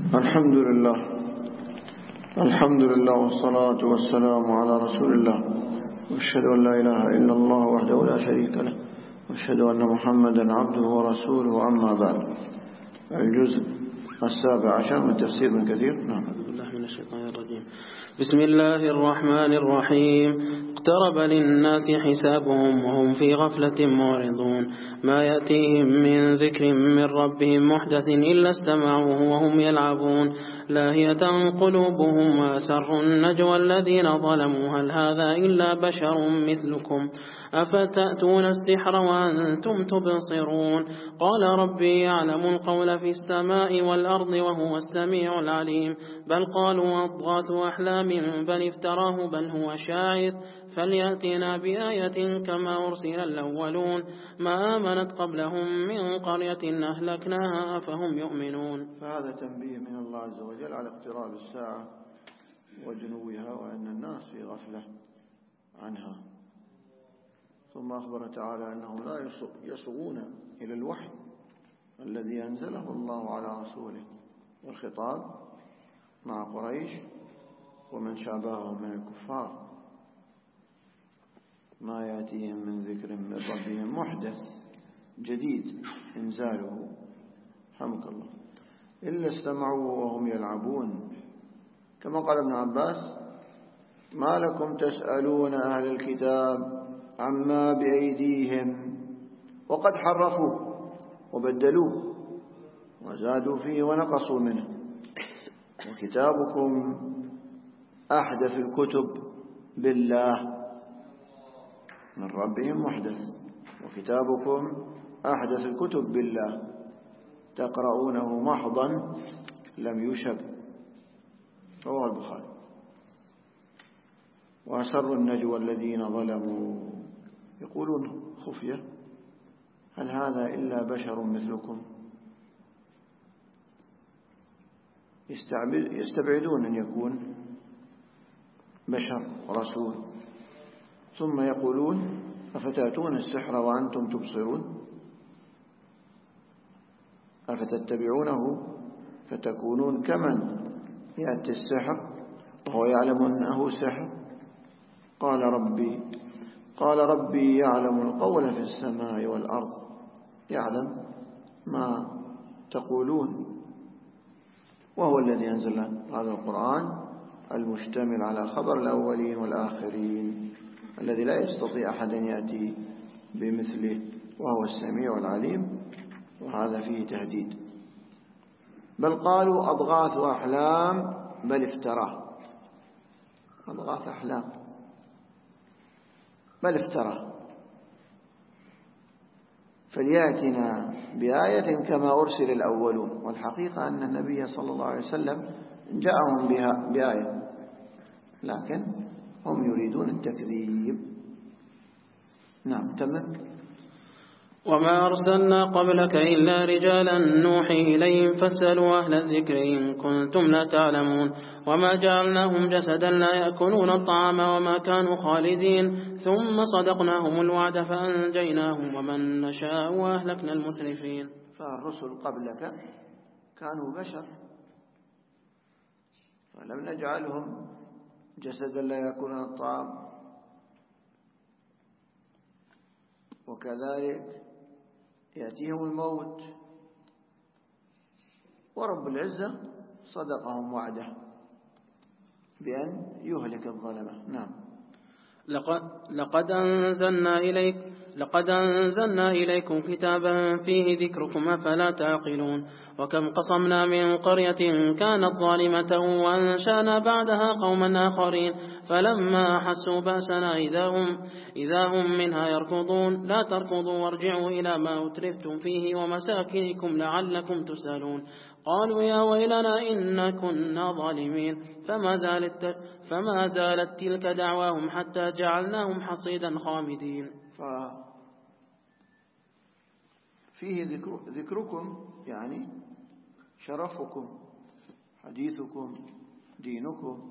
الحمد لله والصلاة والسلام على رسول الله، وأشهد أن لا إله إلا الله وحده لا شريك له، وأشهد أن محمدا عبده ورسوله. أما بعد، الجزء 17 من تفسير ابن كثير. نعم. أعوذ بالله من الشيطان الرجيم. بسم الله الرحمن الرحيم. اقترب للناس حسابهم وهم في غفلة معرضون، ما يأتيهم من ذكر من ربهم محدث إلا استمعوه وهم يلعبون، لاهية قلوبهم وأسروا النجوى الذين ظلموا هل هذا إلا بشر مثلكم أفتأتون السحر وأنتم تبصرون. قال ربي يعلم القول في السماء والأرض وهو السميع العليم. بل قالوا أضغاث أحلام بل افتراه بل هو شاعر فليأتنا بآية كما أرسل الأولون. ما آمنت قبلهم من قرية أهلكناها فهم يؤمنون. فهذا تنبيه من الله عز وجل على اقتراب الساعة وجنوها، وأن الناس في غفلة عنها. ثم أخبر تعالى أنهم لا يصغون إلى الوحي الذي أنزله الله على رسوله، والخطاب مع قريش ومن شابههم من الكفار. ما يأتيهم من ذكر من ربهم محدث جديد إنزاله، حمك الله، إلا استمعوا وهم يلعبون. كما قال ابن عباس: ما لكم تسألون أهل الكتاب عما بأيديهم وقد حرفوه وبدلوه وزادوا فيه ونقصوا منه، وكتابكم أحدث الكتب بالله من ربهم محدث، وكتابكم أحدث الكتب بالله تقرؤونه محضا لم يشب. رواه البخاري. وأسروا النجوى الذين ظلموا، يقولون خفية: هل هذا إلا بشر مثلكم؟ يستبعدون أن يكون بشر رسول. ثم يقولون: أفتأتون السحر وأنتم تبصرون؟ أفتتبعونه فتكونون كمن يأتي السحر وهو يعلم أنه سحر. قال ربي يعلم القول في السماء والأرض، يعلم ما تقولون، وهو الذي أنزل هذا القرآن المشتمل على خبر الأولين والآخرين، الذي لا يستطيع أحد أن يأتي بمثله، وهو السميع العليم. وهذا فيه تهديد. بل قالوا أضغاث أحلام بل افتراه. أضغاث أحلام بل افتراه فليأتنا بآية كما أرسل الأولون. والحقيقة أن النبي صلى الله عليه وسلم جاءهم بها بآية، لكن هم يريدون التكذيب. نعم، تمام. وما أرسلنا قبلك إلا رجالا نوحي إليهم فاسألوا أهل الذكر إن كنتم لا تعلمون. وما جعلناهم جسدا لا يأكلون الطعام وما كانوا خالدين. ثم صدقناهم الوعد فأنجيناهم ومن نشاء وأهلكنا المسرفين. فالرسل قبلك كانوا بشر، فلم نجعلهم جسدا لا يأكلون الطعام. وكذلك يأتيهم الموت، ورب العزة صدقهم وعده بأن يهلك الظلمة. نعم. لقد أنزلنا إليكم كتابا فيه ذكركم أفلا تعقلون. وكم قصمنا من قرية كانت ظالمة وأنشأنا بعدها قوما آخرين فلما أحسوا بأسنا إذا هم منها يركضون. لا تركضوا وارجعوا إلى ما أترفتم فيه ومساكنكم لعلكم تسألون. قالوا يا ويلنا إنا كنا ظالمين. فما زالت تلك دعواهم حتى جعلناهم حصيدا خامدين. فيه ذكركم يعني شرفكم، حديثكم، دينكم،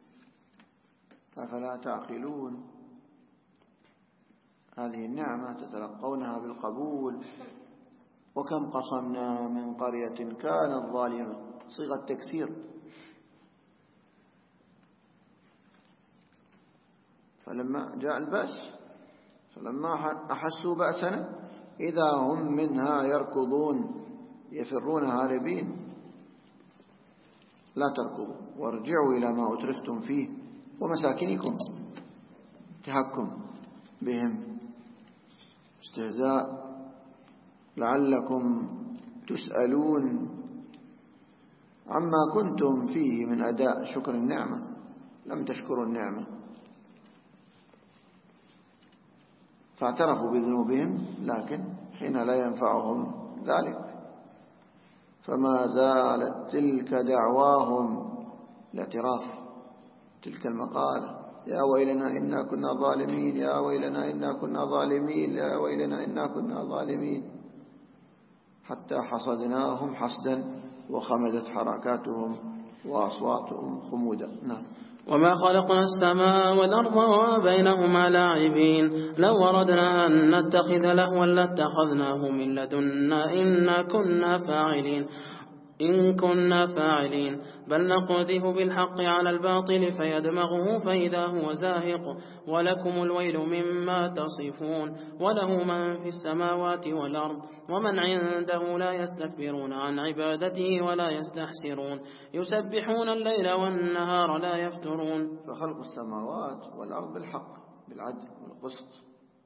فلا تعقلون. هذه النعمة تتلقونها بالقبول. وكم قصمنا من قرية كانت ظالمة صيغة تكثير. فلما جاء البأس فلما أحسوا بأسنا إذا هم منها يركضون يفرون هاربين. لا تركضوا وارجعوا إلى ما أترفتم فيه ومساكنكم. تهكم بهم، استهزاء، لعلكم تسألون عما كنتم فيه من أداء شكر النعمة. لم تشكروا النعمة فاعترفوا بذنوبهم، لكن حين لا ينفعهم ذلك فما زالت تلك دعواهم، الاعتراف، تلك المقالة: يا ويلنا إنا كنا ظالمين، يا ويلنا إنا كنا ظالمين، يا ويلنا إنا كنا ظالمين، حتى حصدناهم حصدا وخمدت حركاتهم وأصواتهم خمودا. نعم. وما خلقنا السماء والأرض وما بينهما لاعبين لو أردنا أن نتخذ لهوا لاتخذناه من لدنا إن كنا فاعلين بل نقذف بالحق على الباطل فيدمغه فإذا هو زاهق ولكم الويل مما تصفون وله من في السماوات والأرض ومن عنده لا يستكبرون عن عبادته ولا يستحسرون يسبحون الليل والنهار لا يفترون. فخلق السماوات والأرض بالحق بالعدل والقسط،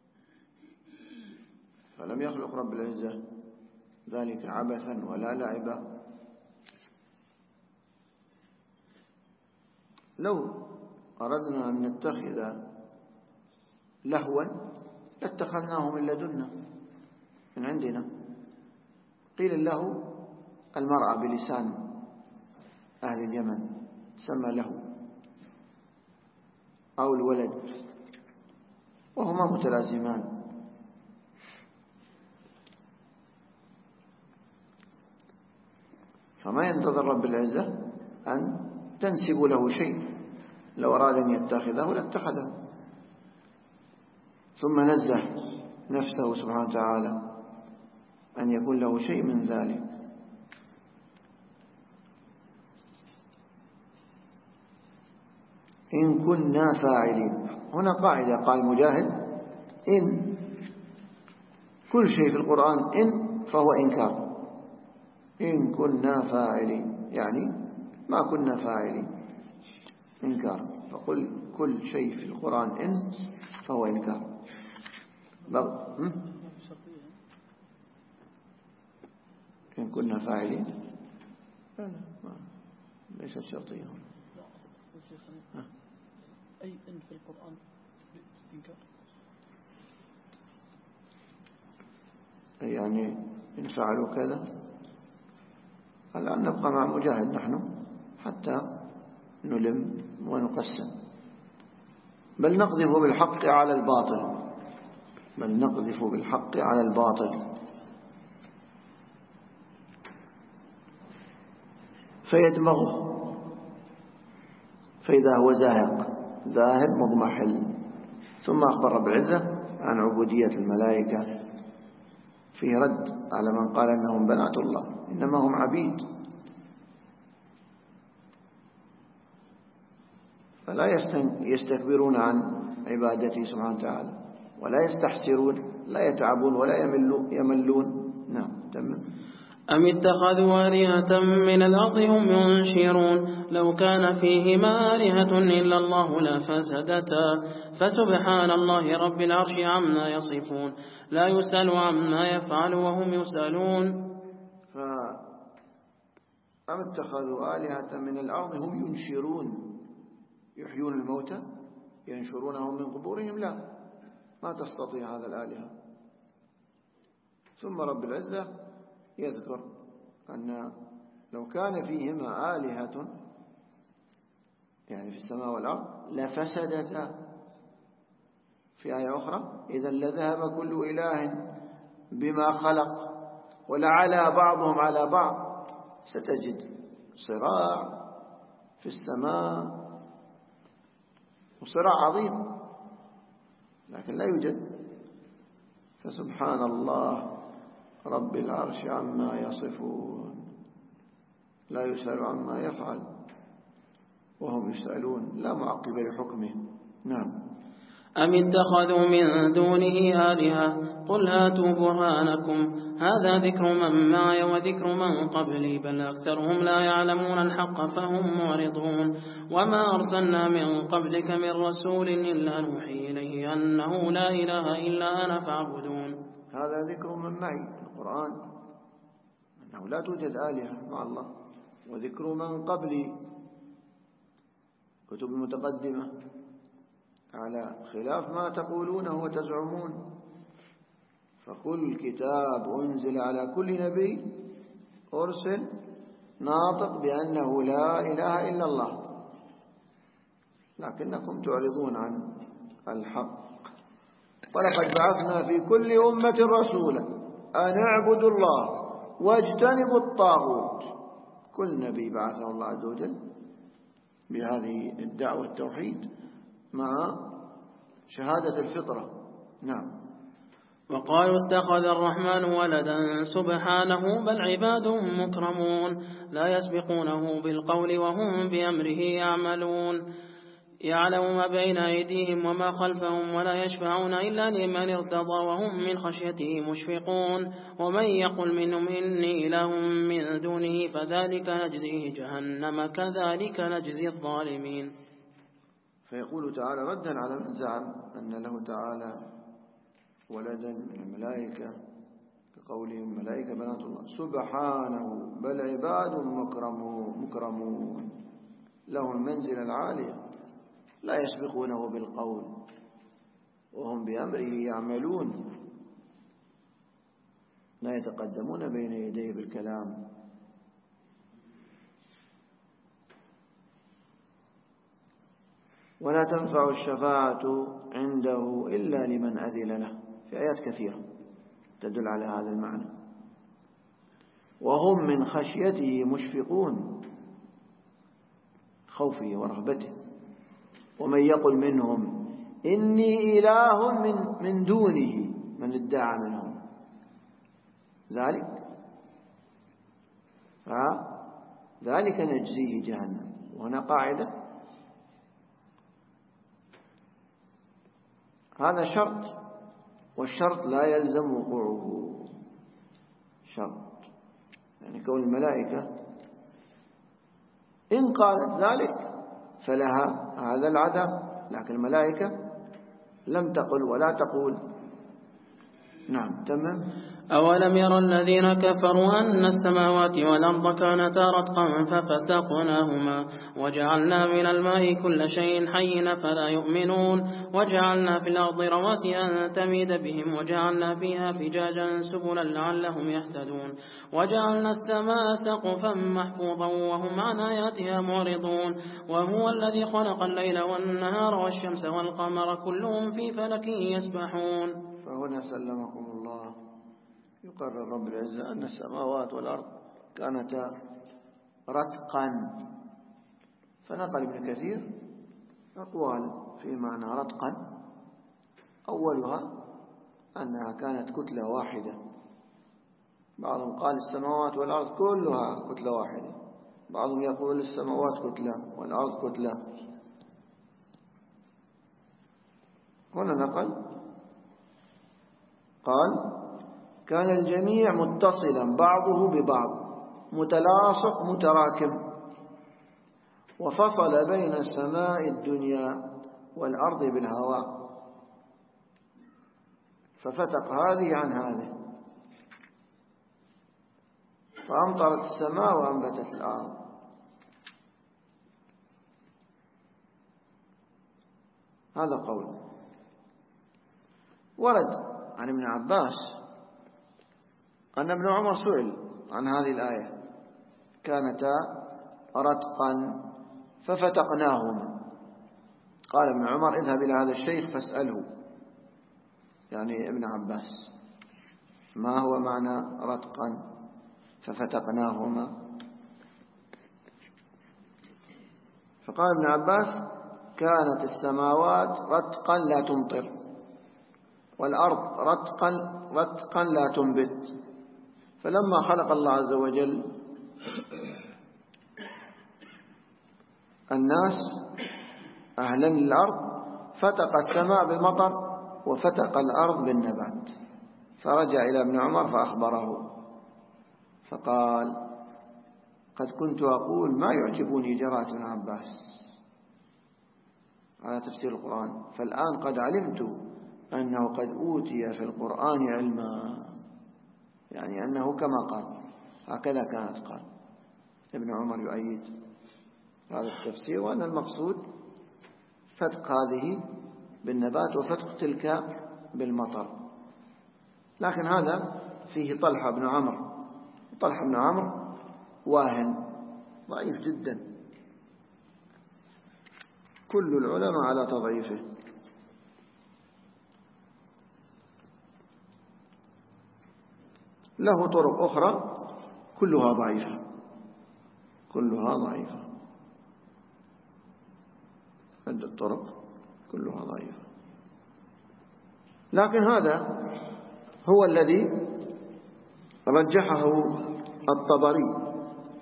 فلم يخلق رب العزة ذلك عبثا ولا لعبا. لو أردنا أن نتخذ لهوا لاتخذناه من لدنا من عندنا. قيل اللهو المرأة بلسان أهل اليمن سمى لهو، أو الولد، وهما متلازمان. فما ينتظر رب العزة أن تنسب له شيء، لو أراد أن يتخذه لاتخذه. ثم نزه نفسه سبحانه وتعالى أن يكون له شيء من ذلك. إن كنا فاعلين، هنا قاعدة قال مجاهد: إن كل شيء في القرآن إن فهو إنكار. إن كنا فاعلين يعني ما كنا فاعلين، إنكار. فقل كل شيء في القرآن إن فهو إنكار. إن كنا فاعلين لا ليست شرطية. أي إن في القرآن إنكار، يعني إن فعلوا كذا. الآن نبقى مع مجاهد نحن حتى نلم ونقسم. بل نقذف بالحق على الباطل، بل نقذف بالحق على الباطل فيدمغه فإذا هو زاهق، ذاهب مضمحل. ثم أخبر رب العزة عن عبودية الملائكة فيه رد على من قال أنهم بنات الله، إنما هم عبيد. فلا يستكبرون عن عبادته سبحانه وتعالى ولا يستحسرون، لا يتعبون ولا يملون. نعم. تمام. أم اتخذوا آلهة من الأرض هم ينشرون لو كان فيهما آلهة إلا الله لفسدتا فسبحان الله رب العرش عما يصفون لا يسأل عما يفعل وهم يسألون. أم اتخذوا آلهة من الأرض هم ينشرون، يحيون الموتى ينشرونهم من قبورهم؟ لا، ما تستطيع هذا الآلهة. ثم رب العزة يذكر أن لو كان فيهما آلهة يعني في السماء والأرض لفسدتا. في آية أخرى: إذا لذهب كل إله بما خلق ولعلى بعضهم على بعض. ستجد صراع في السماء وصراع عظيم، لكن لا يوجد. فسبحان الله رب العرش عما يصفون. لا يسأل عما يفعل وهم يسألون، لا معقب لحكمه. نعم. أم اتخذوا من دونه آلهة قل هاتوا برهانكم هذا ذكر من معي وذكر من قبلي بل أكثرهم لا يعلمون الحق فهم معرضون. وما أرسلنا من قبلك من رسول إلا نوحي إليه أنه لا إله إلا أنا فاعبدون. هذا ذكر من معي القرآن أنه لا توجد آلهة مع الله، وذكر من قبلي كتب المتقدمة على خلاف ما تقولونه وتزعمون. فكل كتاب أنزل على كل نبي أرسل ناطق بأنه لا إله إلا الله، لكنكم تعرضون عن الحق. ولقد بعثنا في كل أمة رسولا أن اعبدوا الله واجتنبوا الطاغوت. كل نبي بعثه الله عز وجل بهذه الدعوة التوحيد مع شهادة الفطرة. نعم. وقالوا اتخذ الرحمن ولدا سبحانه بل عباد مكرمون لا يسبقونه بالقول وهم بأمره يعملون. يعلم ما بين أيديهم وما خلفهم ولا يشفعون إلا لمن ارتضى وهم من خشيته مشفقون. ومن يقل منهم إني إله من دونه فذلك نجزيه جهنم كذلك نجزي الظالمين. فيقول تعالى ردا على من زعم أن له تعالى ولدا من الملائكة كقولهم ملائكة بنات الله، سبحانه بل عباد مكرمون لهم المنزلة العالية لا يسبقونه بالقول وهم بأمره يعملون، لا يتقدمون بين يديه بالكلام. ولا تنفع الشفاعة عنده إلا لمن أذن له، في آيات كثيرة تدل على هذا المعنى. وهم من خشيته مشفقون، خوفه ورهبته. ومن يقل منهم إني إله من دونه، من ادعى منهم ذلك نجزيه جهنم. وهنا قاعدة، هذا شرط، والشرط لا يلزم وقوعه. شرط يعني كون الملائكة إن قالت ذلك فلها هذا العذاب، لكن الملائكة لم تقل ولا تقول. نعم. تمام. أولم يرى الذين كفروا أن السماوات والأرض كانتا رتقا ففتقناهما وجعلنا من الماء كل شيء حي فلا يؤمنون. وجعلنا في الأرض رواسي أن تميد بهم وجعلنا فيها فجاجا سبلا لعلهم يهتدون. وجعلنا السماء سقفا محفوظا وهم عن آياتها معرضون. وهو الذي خلق الليل والنهار والشمس والقمر كلهم في فلك يسبحون. فهنا سلمكم الله يقرر رب العزة أن السماوات والأرض كانتا رتقا، فنقل ابن كثير أقوال في معنى رتقا. أولها أنها كانت كتلة واحدة، بعضهم قال السماوات والأرض كلها كتلة واحدة، بعضهم يقول السماوات كتلة والأرض كتلة. هنا نقل قال كان الجميع متصلا بعضه ببعض متلاصق متراكم، وفصل بين السماء الدنيا والأرض بالهواء، ففتق هذه عن هذه، فأمطرت السماء وأنبتت الأرض. هذا قول. ورد عن ابن عباس أن ابن عمر سئل عن هذه الآية كانتا رتقا ففتقناهما، قال ابن عمر اذهب إلى هذا الشيخ فاسأله، يعني ابن عباس، ما هو معنى رتقا ففتقناهما؟ فقال ابن عباس كانت السماوات رتقا لا تمطر، والأرض رتقا لا تنبت، فلما خلق الله عز وجل الناس أهلا للأرض فتق السماء بالمطر وفتق الأرض بالنبات. فرجع إلى ابن عمر فأخبره فقال: قد كنت أقول ما يعجبني جراءة ابن عباس على تفسير القرآن، فالآن قد علمت أنه قد أوتي في القرآن علما، يعني أنه كما قال هكذا كانت قال. ابن عمر يؤيد هذا التفسير، وأن المقصود فتق هذه بالنبات وفتق تلك بالمطر. لكن هذا فيه طلحة بن عمرو. طلحة بن عمرو واهن ضعيف جدا، كل العلماء على تضعيفه. له طرق أخرى كلها ضعيفة، كلها ضعيفة، عدة الطرق كلها ضعيفة. لكن هذا هو الذي رجحه الطبري،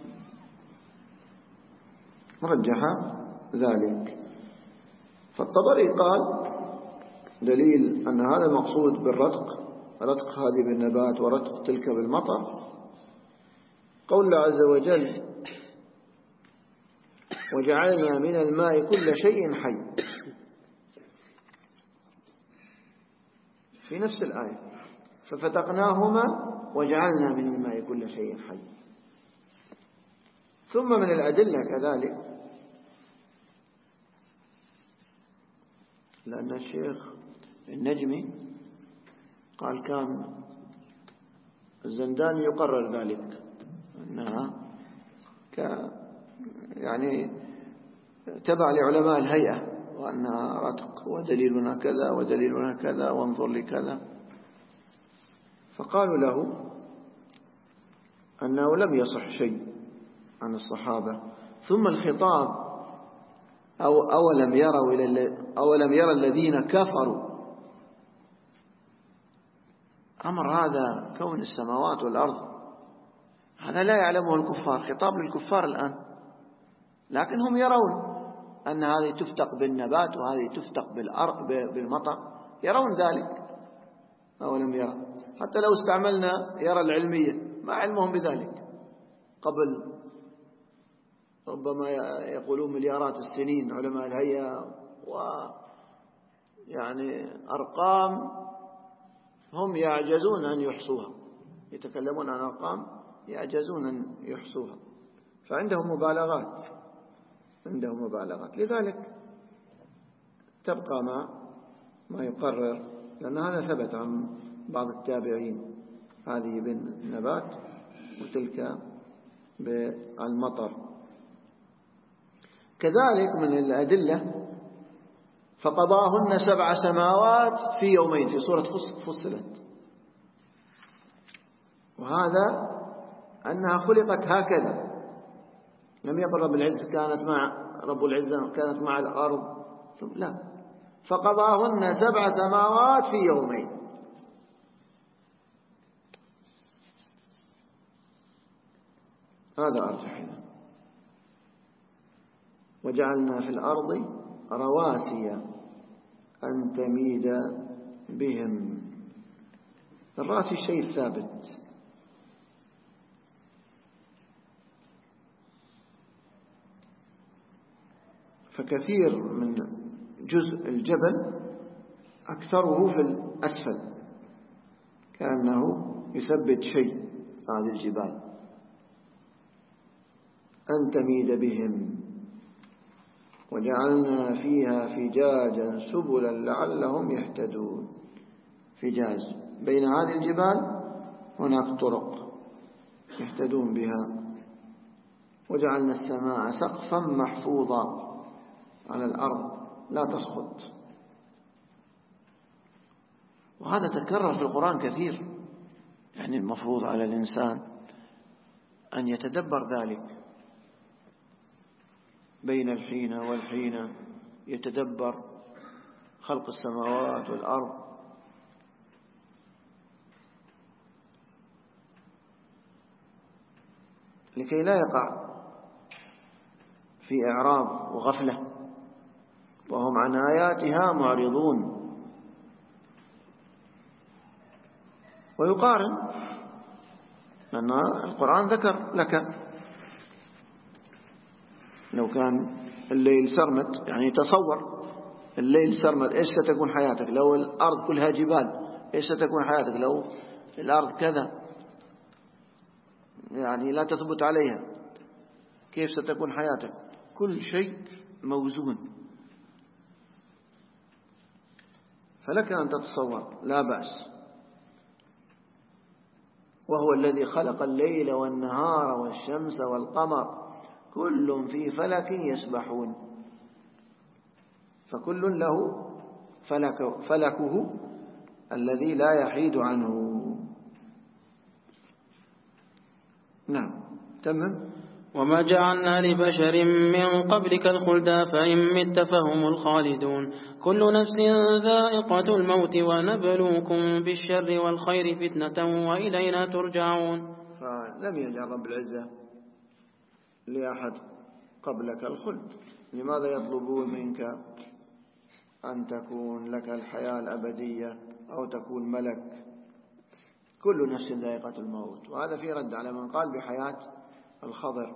رجح ذلك. فالطبري قال: دليل أن هذا المقصود بالرتق، رتق هذه بالنبات ورتق تلك بالمطر، قول الله عز وجل: وجعلنا من الماء كل شيء حي، في نفس الآية، ففتقناهما وجعلنا من الماء كل شيء حي. ثم من الأدلة كذلك، لأن الشيخ النجمي قال كان الزنداني يقرر ذلك، أنها يعني تبع لعلماء الهيئة، وأنها رتق ودليلنا كذا ودليلنا كذا وانظر لكذا. فقالوا له أنه لم يصح شيء عن الصحابة. ثم الخطاب أولم يرى الذين كفروا، أمر هذا كون السماوات والأرض هذا لا يعلمه الكفار، خطاب للكفار الآن، لكن هم يرون أن هذه تفتق بالنبات وهذه تفتق بالمطر، يرون ذلك. أولم يرى، حتى لو استعملنا يرى العلمية ما علمهم بذلك. قبل ربما يقولون مليارات السنين علماء الهيئة، ويعني أرقام هم يعجزون أن يحصوها، يتكلمون عن أرقام يعجزون أن يحصوها، فعندهم مبالغات، عندهم مبالغات. لذلك تبقى ما يقرر، لأن هذا ثبت عن بعض التابعين، هذه بالنبات وتلك بالمطر. كذلك من الأدلة فقضاهن 7 سماوات في يومين في سورة فصلت، وهذا أنها خلقت هكذا، لم يقل رب العزة كانت مع الأرض، لا، فقضاهن 7 سماوات في يومين. هذا أرجح. وجعلنا في الأرض رواسي أن تميد بهم. الراسي الشيء الثابت، فكثير من جزء الجبل أكثره في الأسفل، كأنه يثبت شيء هذه الجبال. أن تميد بهم وجعلنا فيها فجاجا سبلا لعلهم يهتدون. فجاج بين هذه الجبال هناك طرق يهتدون بها. وجعلنا السماء سقفا محفوظا على الأرض لا تسقط. وهذا تكرر في القرآن كثير، يعني المفروض على الإنسان أن يتدبر ذلك بين الحين والحين، يتدبر خلق السماوات والأرض، لكي لا يقع في إعراض وغفلة، وهم عن آياتها معرضون. ويقارن أن القرآن ذكر لك لو كان الليل سرمد، يعني تصور الليل سرمد إيش ستكون حياتك؟ لو الأرض كلها جبال إيش ستكون حياتك؟ لو الأرض كذا يعني لا تثبت عليها كيف ستكون حياتك؟ كل شيء موزون، فلك أن تتصور لا بأس. وهو الذي خلق الليل والنهار والشمس والقمر كل في فلك يسبحون، فكل له فلكه الذي لا يحيد عنه. نعم تمام. وما جعلنا لبشر من قبلك الخلد فإن مت فهم الخالدون كل نفس ذائقة الموت ونبلوكم بالشر والخير فتنة وإلينا ترجعون. فلم يجعل رب العزة لأحد قبلك الخلد. لماذا يطلبون منك أن تكون لك الحياة الأبدية أو تكون ملك؟ كل نفس ذائقة الموت. وهذا في رد على من قال بحياة الخضر.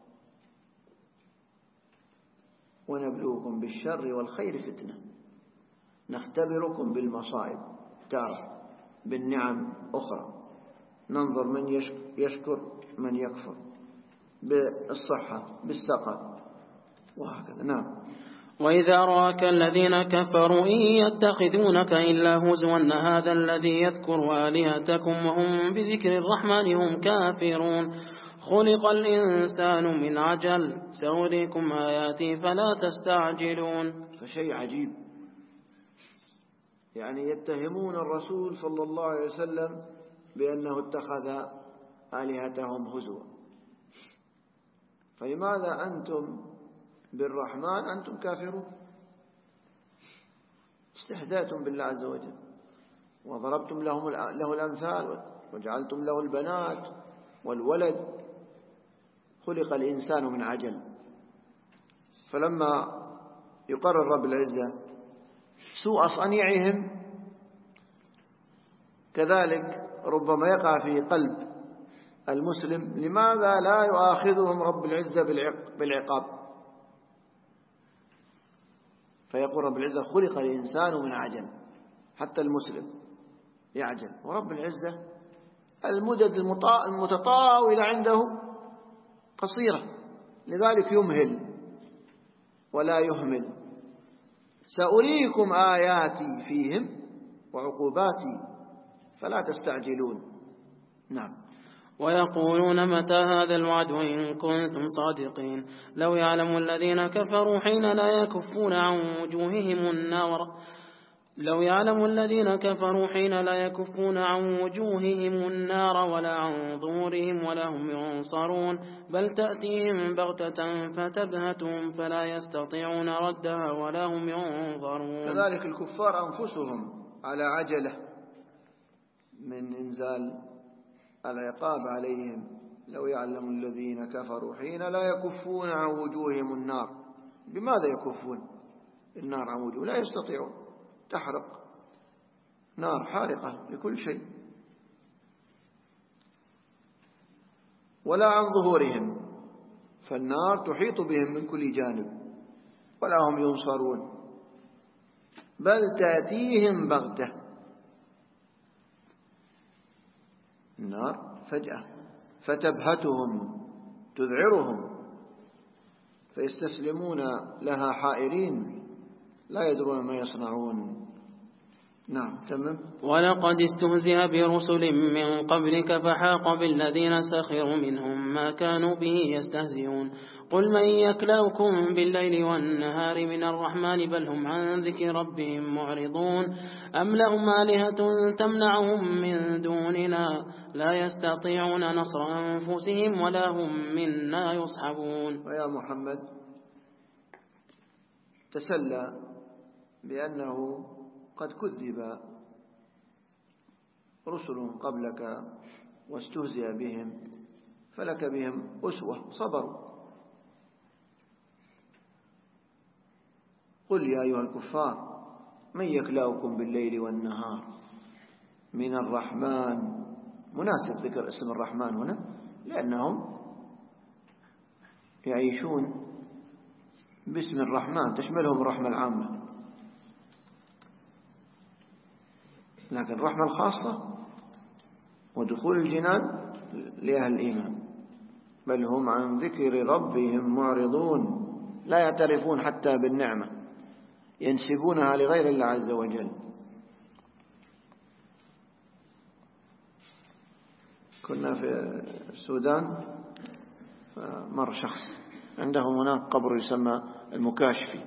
ونبلوكم بالشر والخير فتنة، نختبركم بالمصائب تارة، بالنعم أخرى، ننظر من يشكر من يكفر، بالصحة بالسقم وهكذا. نعم. وإذا رآك الذين كفروا إن يتخذونك إلا هزوا هذا الذي يذكر آلهتكم وهم بذكر الرحمن هم كافرون خلق الإنسان من عجل سأريكم آياتي فلا تستعجلون. فشيء عجيب، يعني يتهمون الرسول صلى الله عليه وسلم بأنه اتخذ آلهتهم هزوا، فلماذا أنتم بالرحمن أنتم كافرون؟ استهزأتم بالله عز وجل وضربتم له الأمثال وجعلتم له البنات والولد. خلق الإنسان من عجل. فلما يقرر رب العزة سوء صنيعهم كذلك ربما يقع في قلب المسلم لماذا لا يؤاخذهم رب العزة بالعقاب؟ فيقول رب العزة خلق الإنسان من عجل، حتى المسلم يعجل، ورب العزة المدد المتطاولة عنده قصيرة، لذلك يمهل ولا يهمل. سأريكم آياتي فيهم وعقوباتي فلا تستعجلون. نعم. ويقولون متى هذا الوعد إن كنتم صادقين لو يعلم الذين كفروا حين لا يكفون عن وجوههم النار ولا عن ظهورهم ولا هم ينصرون بل تأتيهم بغتة فتبهتهم فلا يستطيعون ردها ولا هم ينظرون. كذلك الكفار أنفسهم على عجلة من إنزال العقاب عليهم. لو يعلم الذين كفروا حين لا يكفون عن وجوههم النار. بماذا يكفون النار عن وجوههم؟ لا يستطيعون، تحرق، نار حارقة لكل شيء. ولا عن ظهورهم، فالنار تحيط بهم من كل جانب ولا هم ينصرون بل تأتيهم بغتة. النار فجأة فتبهتهم تذعرهم فيستسلمون لها حائرين لا يدرون ما يصنعون. نعم تمام. ولقد استهزئ برسل من قبلك فحاق بالذين سخروا منهم ما كانوا به يستهزئون قل من يكلؤكم بالليل والنهار من الرحمن بل هم عن ذكر ربهم معرضون أم لهم آلهة تمنعهم من دوننا لا يستطيعون نصر أنفسهم ولا هم منا يصحبون. ويا محمد تسلى بأنه قد كذب رسل قبلك واستهزئ بهم فلك بهم أسوة، صبروا قل يا أيها الكفار من يكلأكم بالليل والنهار من الرحمن. مناسب ذكر اسم الرحمن هنا لأنهم يعيشون باسم الرحمن، تشملهم الرحمة العامة، لكن الرحمة الخاصة ودخول الجنان لأهل الإيمان. بل هم عن ذكر ربهم معرضون، لا يعترفون حتى بالنعمة، ينسبونها لغير الله عز وجل. كنا في السودان فمر شخص عندهم هناك قبر يسمى المكاشفي،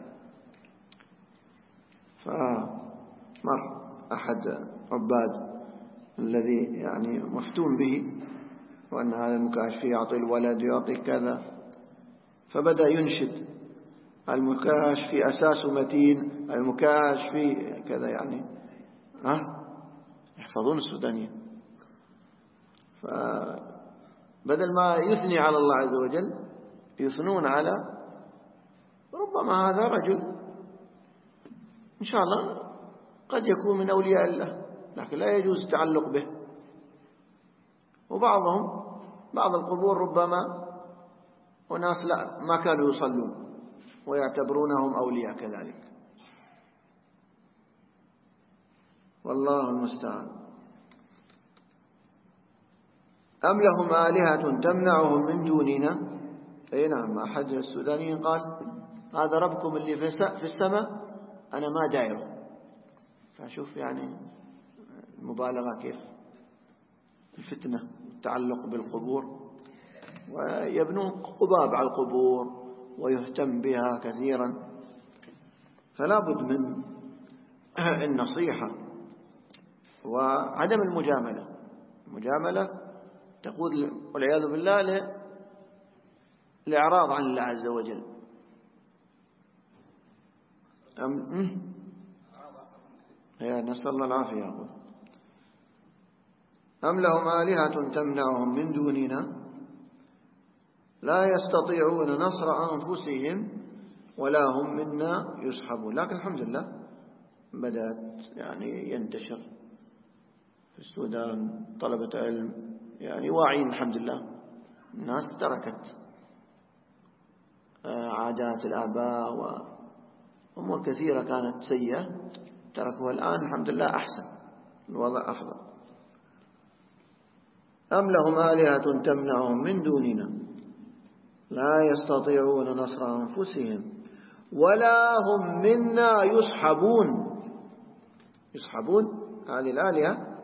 فمر أحد عباد الذي يعني مفتون به وأن هذا المكاشفي يعطي الولد يعطي كذا، فبدأ ينشد المكاشفي أساس متين، المكاشفي كذا، يعني يحفظون السودانيين. فبدل ما يثني على الله عز وجل يثنون على ربما هذا رجل إن شاء الله قد يكون من أولياء الله، لكن لا يجوز التعلق به. وبعضهم بعض القبور ربما وناس لا ما كانوا يصلون ويعتبرونهم أولياء كذلك، والله المستعان. أم لهم آلهة تمنعهم من دوننا؟ أي نعم، أحد السودانيين قال هذا ربكم اللي في السماء أنا ما دايره. فشوف يعني المبالغة كيف، الفتنة التعلق بالقبور، ويبنون قباب على القبور ويهتم بها كثيرا. فلا بد من النصيحة وعدم المجاملة. المجاملة تقود والعياذ بالله الإعراض عن الله عز وجل. نسأل الله العافية. أم لهم آلهة تمنعهم من دوننا لا يستطيعون نصر أنفسهم ولا هم منا يصحبون. لكن الحمد لله بدأت يعني ينتشر في السودان طلبة علم يعني واعين الحمد لله. الناس تركت عادات الآباء وأمور كثيرة كانت سيئة تركوها، الآن الحمد لله أحسن، الوضع أفضل. أم لهم آلهة تمنعهم من دوننا لا يستطيعون نصر أنفسهم ولا هم منا يصحبون. يصحبون هذه الآلهة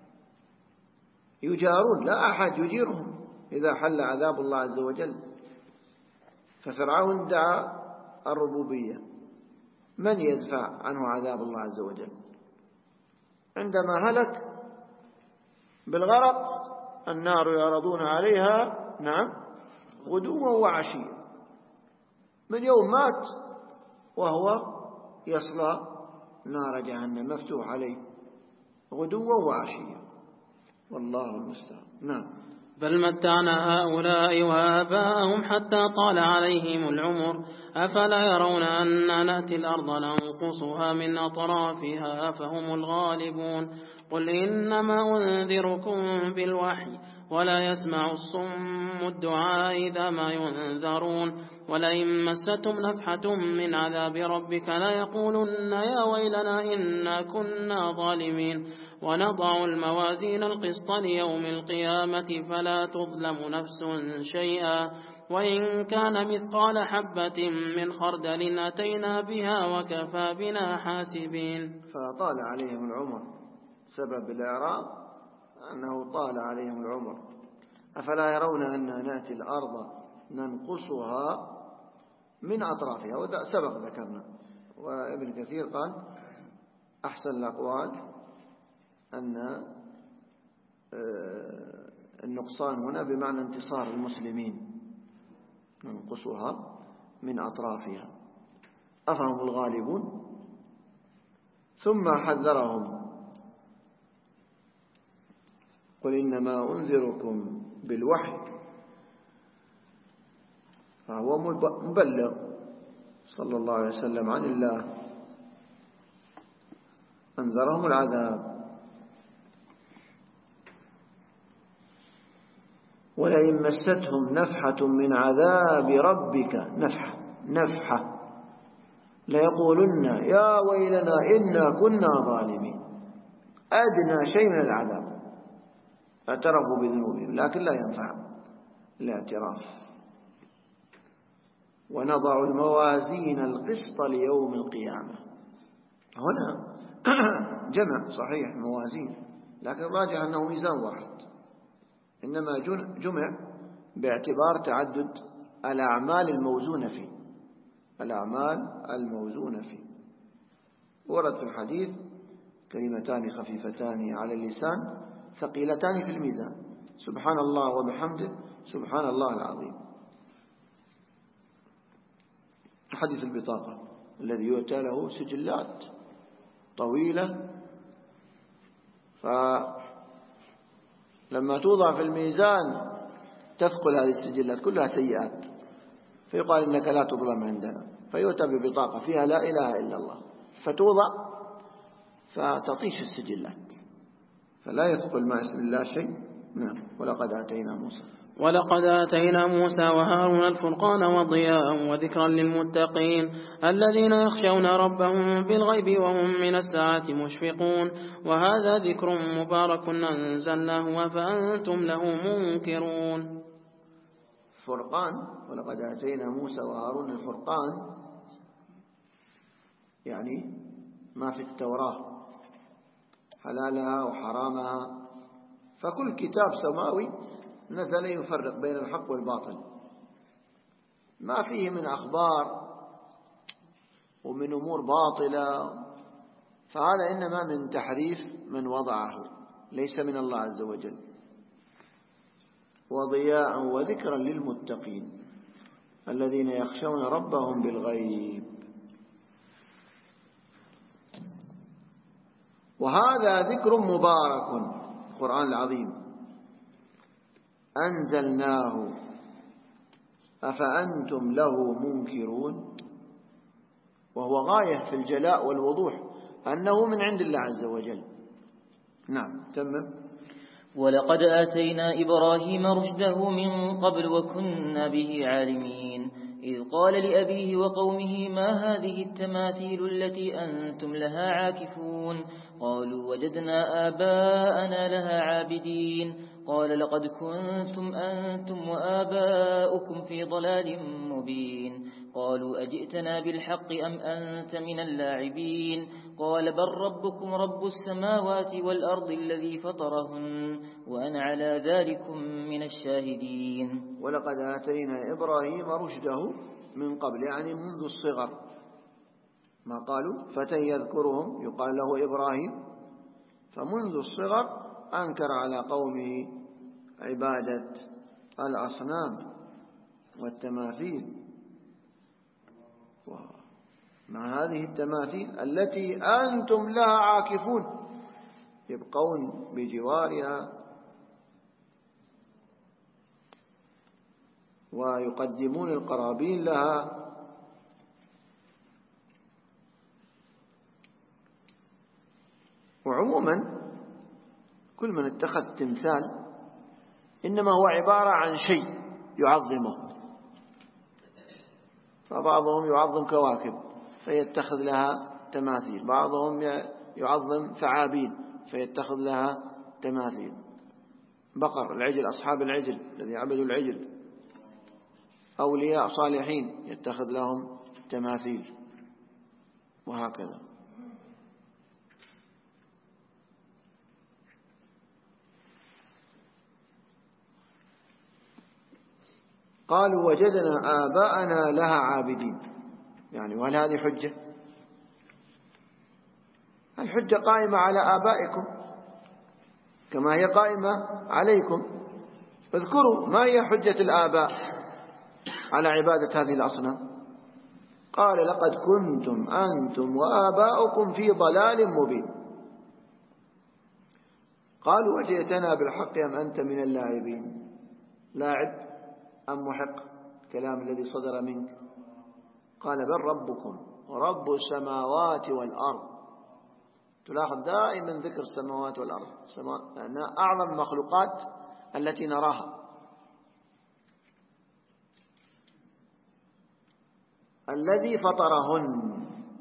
يجارون، لا أحد يجيرهم إذا حل عذاب الله عز وجل. ففرعون ادعى الربوبية، من يدفع عنه عذاب الله عز وجل؟ عندما هلك بالغرق النار يعرضون عليها غدوا وعشيا. من يوم مات وهو يصلى نار جهنم مفتوح عليه غدوا وعشيا، والله المستعان. نعم. بل متعنا هؤلاء وآباءهم حتى طال عليهم العمر أفلا يرون أن نأتي الأرض ننقصها من أطرافها فهم الغالبون. قل إنما أنذركم بالوحي ولا يسمع الصم الدعاء إذا ما ينذرون. ولئن مستهم نفحة من عذاب ربك ليقولن يا ويلنا إنا كنا ظالمين. ونضع الموازين القسط ليوم القيامة فلا تظلم نفس شيئا وإن كان مثقال حبة من خردل أتينا بها وكفى بنا حاسبين. فطال عليهم العمر، سبب الإعراض أنه طال عليهم العمر. أفلا يرون أن نأتي الأرض ننقصها من أطرافها، وذا سبق ذكرنا. وابن كثير قال أحسن الأقوال أن النقصان هنا بمعنى انتصار المسلمين، ننقصها من أطرافها أفهم الغالبون. ثم حذرهم قل إنما أنذركم بالوحي، فهو مبلغ صلى الله عليه وسلم عن الله، أنذرهم العذاب. ولئن مستهم نفحة من عذاب ربك، نفحة ليقولن يا ويلنا إنا كنا ظالمين. أدنى شيء من العذاب، اعترفوا بذنوبهم لكن لا ينفع الاعتراف. ونضع الموازين القسط ليوم القيامة. هنا جمع صحيح موازين، لكن الراجح أنه ميزان واحد، إنما جمع باعتبار تعدد الأعمال الموزونة فيه. الأعمال الموزونة فيه ورد في الحديث كلمتان خفيفتان على اللسان ثقيلتان في الميزان، سبحان الله وبحمده سبحان الله العظيم. حديث البطاقة الذي يؤتى له سجلات طويلة، فلما توضع في الميزان تثقل هذه السجلات كلها سيئات، فيقال إنك لا تظلم عندنا، فيؤتى ببطاقة فيها لا إله إلا الله، فتوضع فتطيش السجلات، فلا يثقل مع اسم الله شيء. نعم. ولقد آتينا موسى وهارون الفرقان وضياء وذكرا للمتقين الذين يخشون ربهم بالغيب وهم من الساعة مشفقون. وهذا ذكر مبارك أنزلناه أفأنتم له منكرون. فرقان، ولقد آتينا موسى وهارون الفرقان، يعني ما في التوراة حلالها وحرامها، فكل كتاب سماوي نزل يفرق بين الحق والباطل، ما فيه من أخبار ومن أمور باطلة، فهذا إنما من تحريف من وضعه، ليس من الله عز وجل. وضياء وذكرا للمتقين الذين يخشون ربهم بالغيب. وهذا ذكر مبارك، القرآن العظيم، أنزلناه أفأنتم له منكرون. وهو غاية في الجلاء والوضوح أنه من عند الله عز وجل. نعم. تمام. ولقد آتينا إبراهيم رشده من قبل وكنا به عالمين. إذ قال لأبيه وقومه ما هذه التماثيل التي أنتم لها عاكفون؟ قالوا وجدنا آباءنا لها عابدين. قال لقد كنتم أنتم وآباؤكم في ضلال مبين. قالوا أجئتنا بالحق أم أنت من اللاعبين؟ قال بل ربكم رب السماوات والأرض الذي فطرهن وأنا على ذلكم من الشاهدين. ولقد آتينا إبراهيم رشده من قبل، يعني منذ الصغر، ما قالوا فتى يذكرهم يقال له إبراهيم، فمنذ الصغر أنكر على قومه عبادة الأصنام والتماثيل. ما هذه التماثيل التي أنتم لها عاكفون، يبقون بجوارها ويقدمون القرابين لها. وعموما كل من اتخذ تمثال إنما هو عبارة عن شيء يعظمه، فبعضهم يعظم كواكب فيتخذ لها تماثيل، بعضهم يعظم ثعابين فيتخذ لها تماثيل، بقر العجل، أصحاب العجل الذي عبدوا العجل، أولياء صالحين يتخذ لهم تماثيل، وهكذا. قالوا وجدنا آباءنا لها عابدين، يعني وهل هذه حجة؟ الحجة قائمة على آبائكم كما هي قائمة عليكم. اذكروا ما هي حجة الآباء على عبادة هذه الأصنام. قال لقد كنتم أنتم وآباؤكم في ضلال مبين. قالوا وجئتنا بالحق أم أنت من اللاعبين؟ لاعب أم محق؟ كلام الذي صدر منك قال بل ربكم رب السماوات والأرض. تلاحظ دائما ذكر السماوات والأرض، لأنها أعظم المخلوقات التي نراها. الذي فطرهن،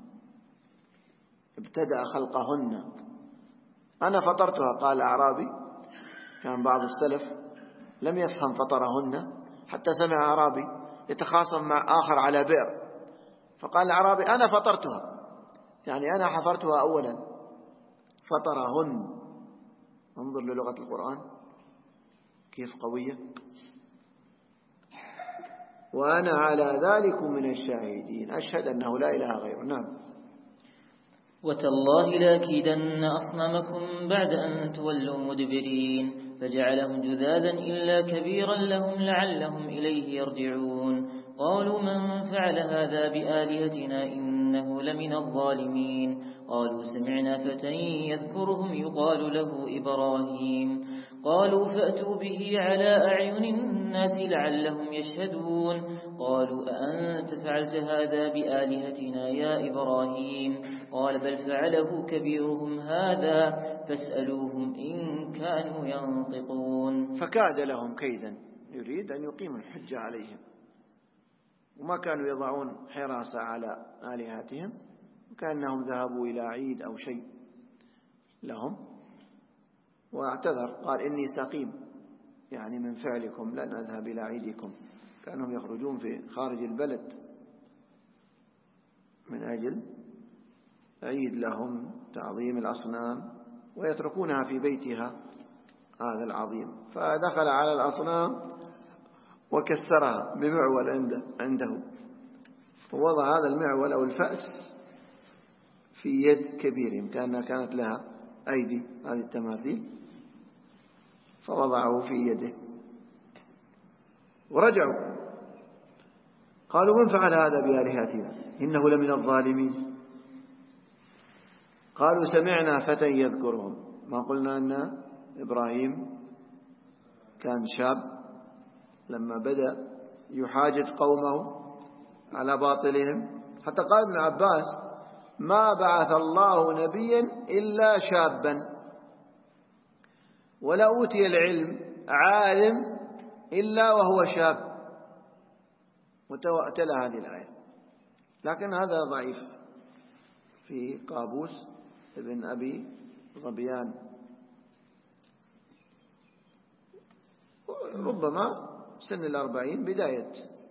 ابتدأ خلقهن. أنا فطرتها، قال أعرابي. كان بعض السلف لم يفهم فطرهن حتى سمع أعرابي يتخاصم مع آخر على بئر، فقال الأعرابي أنا فطرتها، يعني أنا حفرتها أولا. فطرهن. انظر للغة القرآن كيف قوية. وأنا على ذلك من الشاهدين، أشهد أنه لا إله غيره. نعم. وتالله لأكيدن أصنامكم بعد أن تولوا مدبرين فجعلهم جذاذا إلا كبيرا لهم لعلهم إليه يرجعون. قالوا من فعل هذا بآلهتنا إنه لمن الظالمين. قالوا سمعنا فتى يذكرهم يقال له إبراهيم. قالوا فأتوا به على أعين الناس لعلهم يشهدون. قالوا أأنت فعلت هذا بآلهتنا يا إبراهيم؟ قال بل فعله كبيرهم هذا فاسألوهم إن كانوا ينطقون. فكاد لهم كيدا، يريد أن يقيم الحجة عليهم، وما كانوا يضعون حراسة على آلهتهم، وكأنهم ذهبوا إلى عيد أو شيء لهم. واعتذر قال إني سقيم، يعني من فعلكم لن أذهب إلى عيدكم. كانهم يخرجون في خارج البلد من أجل عيد لهم، تعظيم الأصنام، ويتركونها في بيتها هذا العظيم. فدخل على الأصنام وكسرها بمعول عنده، ووضع هذا المعول أو الفأس في يد كبيرهم، كانت لها أيدي هذه التماثيل، فوضعه في يده ورجعوا. قالوا من فعل هذا بآلهتنا إنه لمن الظالمين. قالوا سمعنا فتى يذكرهم. ما قلنا أن إبراهيم كان شاب لما بدأ يحاجج قومه على باطلهم؟ حتى قال ابن عباس ما بعث الله نبيا إلا شابا، ولا أوتي العلم عالم إلا وهو شاب. وتلا هذه الآية، لكن هذا ضعيف في قابوس ابن أبي ظبيان. ربما سن 40 بداية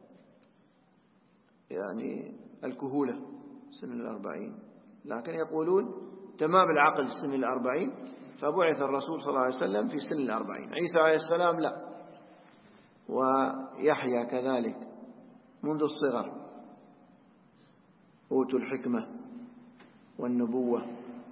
يعني الكهولة، سن 40، لكن يقولون تمام العقل سن 40، فبعث الرسول صلى الله عليه وسلم في سن 40. عيسى عليه السلام لا، ويحيى كذلك منذ الصغر أوتوا الحكمة والنبوة.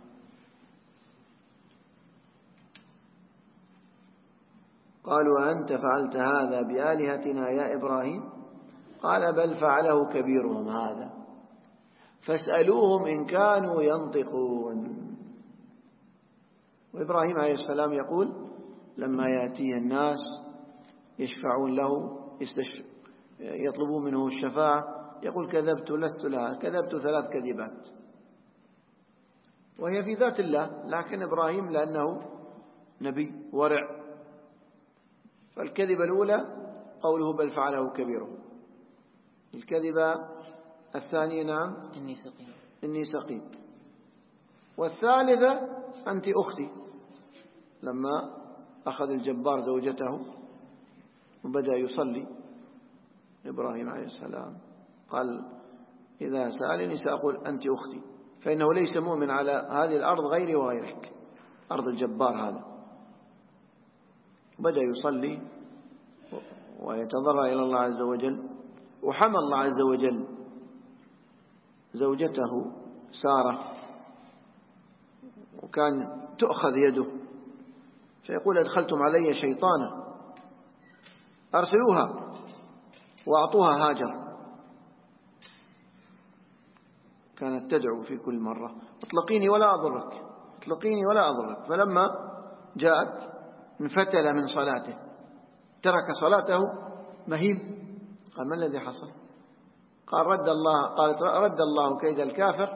قالوا أنت فعلت هذا بآلهتنا يا إبراهيم؟ قال بل فعله كبيرهم هذا فاسألوهم إن كانوا ينطقون. وإبراهيم عليه السلام يقول لما يأتيه الناس يشفعون له يطلبون منه الشفاعة يقول كذبت لست لها، كذبت 3 كذبات، وهي في ذات الله. لكن إبراهيم لأنه نبي ورع، فالكذبة الأولى قوله بل فعله كبيرهم. الكذبة الثانية نعم إني سقيم. والثالثة أنت أختي، لما أخذ الجبار زوجته وبدأ يصلي إبراهيم عليه السلام قال إذا سألني سأقول أنت أختي، فإنه ليس مؤمن على هذه الأرض غيري وغيرك، أرض الجبار هذا. بدأ يصلي ويتضرع إلى الله عز وجل، وحمى الله عز وجل زوجته سارة، وكان تؤخذ يده فيقول أدخلتم علي شيطانا أرسلوها وأعطوها هاجر. كانت تدعو في كل مرة اطلقيني ولا أضرك، اطلقيني ولا أضرك. فلما جاءت انفتل من صلاته، ترك صلاته مهيب. قال ما الذي حصل؟ قالت رد الله كيد الكافر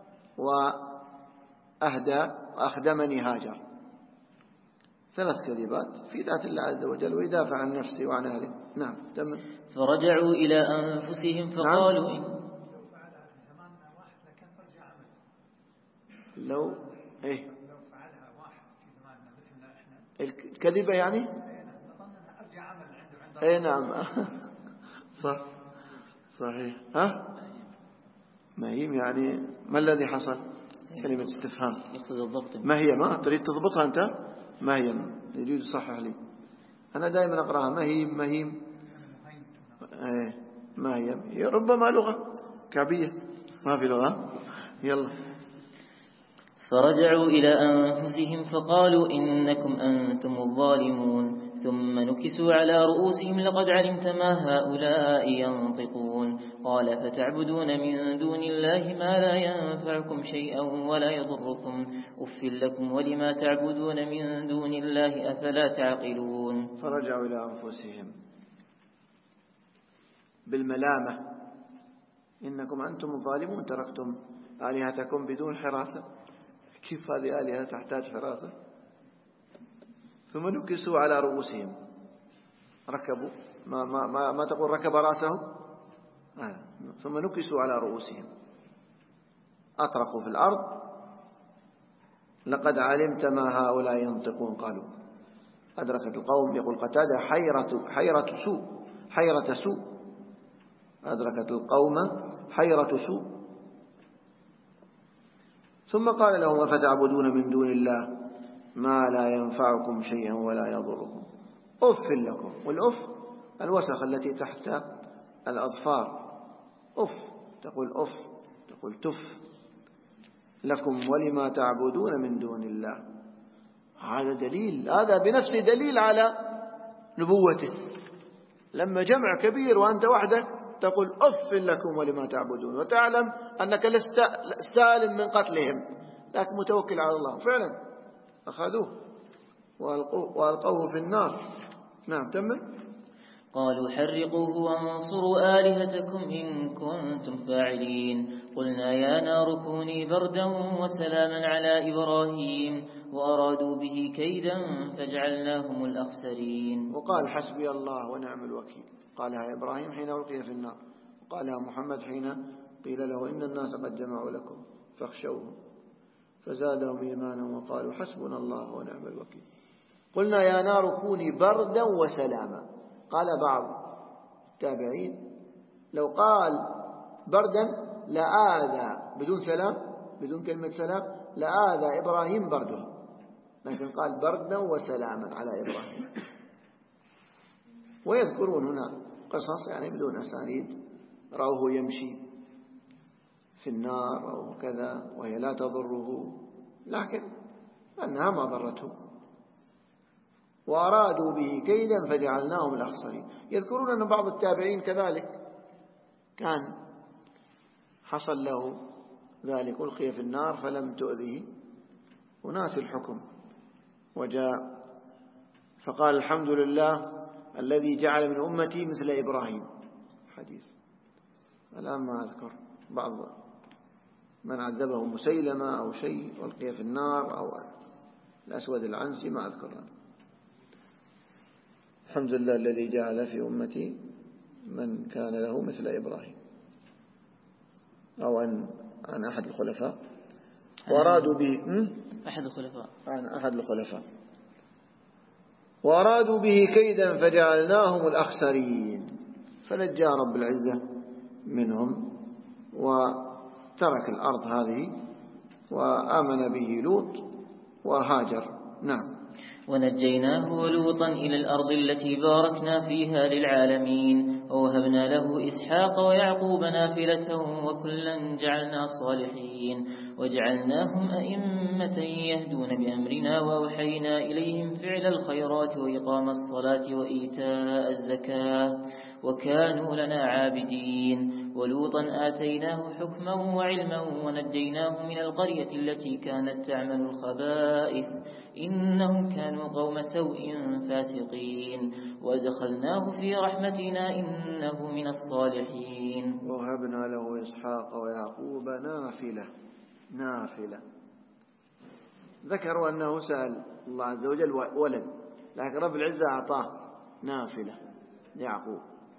وأخدمني هاجر. 3 كذبات في ذات الله عز وجل ويدافع عن نفسه وعن أهله. نعم تمام. فرجعوا إلى أنفسهم فقالوا نعم. لو إيه الكذبة يعني إيه نعم صحيح. ما هي يعني ما الذي حصل؟ كلمة استفهام يقصد الضبط. ما هي؟ ما تريد تضبطها أنت؟ ما هي؟ يريد صحح لي. أنا دائما أقرأها ما هي ما هي ربما لغة كعبية ما في لغة. يلا. فرجعوا إلى أنفسهم فقالوا إنكم أنتم الظالمون ثم نكسوا على رؤوسهم لقد علمت ما هؤلاء ينطقون قال فتعبدون من دون الله ما لا ينفعكم شيئا ولا يضركم أف لكم ولما تعبدون من دون الله أفلا تعقلون. فرجعوا إلى أنفسهم بالملامة إنكم أنتم الظالمون تركتم آلهتكم بدون حراسة. كيف هذه آلهة تحتاج حراسة؟ ثم نكسوا على رؤوسهم ركبوا ما تقول ركب رأسه ثم نكسوا على رؤوسهم أطرقوا في الأرض لقد علمت ما هؤلاء ينطقون قالوا أدركت القوم يقول قتادة حيرة سوء أدركت القوم حيرة سوء. ثم قال لهم أفتعبدون من دون الله ما لا ينفعكم شيئا ولا يضركم أف لكم. والأف الوسخ التي تحت الأظفار. أف تقول أف تقول تف لكم ولما تعبدون من دون الله. هذا دليل هذا بنفسه دليل على نبوته لما جمع كبير وأنت وحدك تقول أف لكم ولما تعبدون وتعلم أنك لست سالم من قتلهم لكن متوكل على الله. فعلا أخذوه وألقوه في النار. نعم تمام. قالوا حرقوه وانصروا آلهتكم إن كنتم فاعلين قلنا يا نار كوني بردا وسلاما على إبراهيم وأرادوا به كيدا فجعلناهم الأخسرين. وقال حسبي الله ونعم الوكيل قالها إبراهيم حين ألقي في النار وقالها محمد حين قيل له إن الناس قد جمعوا لكم فاخشوهم فزادهم إيمانا وقالوا حسبنا الله ونعم الوكيل. قلنا يا نار كوني بردا وسلاما. قال بعض التابعين لو قال بردا لآذى بدون سلام بدون كلمة سلام لآذى إبراهيم برده لكن قال بردا وسلاما على إبراهيم. ويذكرون هنا قصص يعني بدون أسانيد رأوه يمشي في النار أو كذا وهي لا تضره لكن أنها ما ضرته وأرادوا به كيدا فجعلناهم الأخسرين. يذكرون أن بعض التابعين كذلك كان حصل له ذلك ألقي في النار فلم تؤذيه وناس الحكم وجاء فقال الحمد لله الذي جعل من أمتي مثل إبراهيم. حديث الآن ما أذكر بعض من عذبه مسيلمة أو شيء ألقي في النار أو الأسود العنسي ما أذكر. الحمد لله الذي جعل في أمتي من كان له مثل إبراهيم أو عن أحد الخلفاء وأرادوا به أحد الخلفاء وأرادوا به كيدا فجعلناهم الأخسرين. فنجى رب العزة منهم وترك الأرض هذه وآمن به لوط وهاجر. نعم. ونجيناه ولوطا إلى الأرض التي باركنا فيها للعالمين ووهبنا له إسحاق ويعقوب نافلة وكلا جعلنا صالحين وجعلناهم أئمة يهدون بأمرنا وأوحينا إليهم فعل الخيرات وإقام الصلاة وإيتاء الزكاة وكانوا لنا عابدين. ولوطا آتيناه حكما وعلما ونجيناه من القرية التي كانت تعمل الخبائث إنهم كانوا قوم سوء فاسقين وأدخلناه في رحمتنا إنه من الصالحين. ووهبنا له إسحاق ويعقوب نافلة. ذكروا أنه سأل الله عز وجل ولد، لكن رب العزة أعطاه نافلة يعقوب.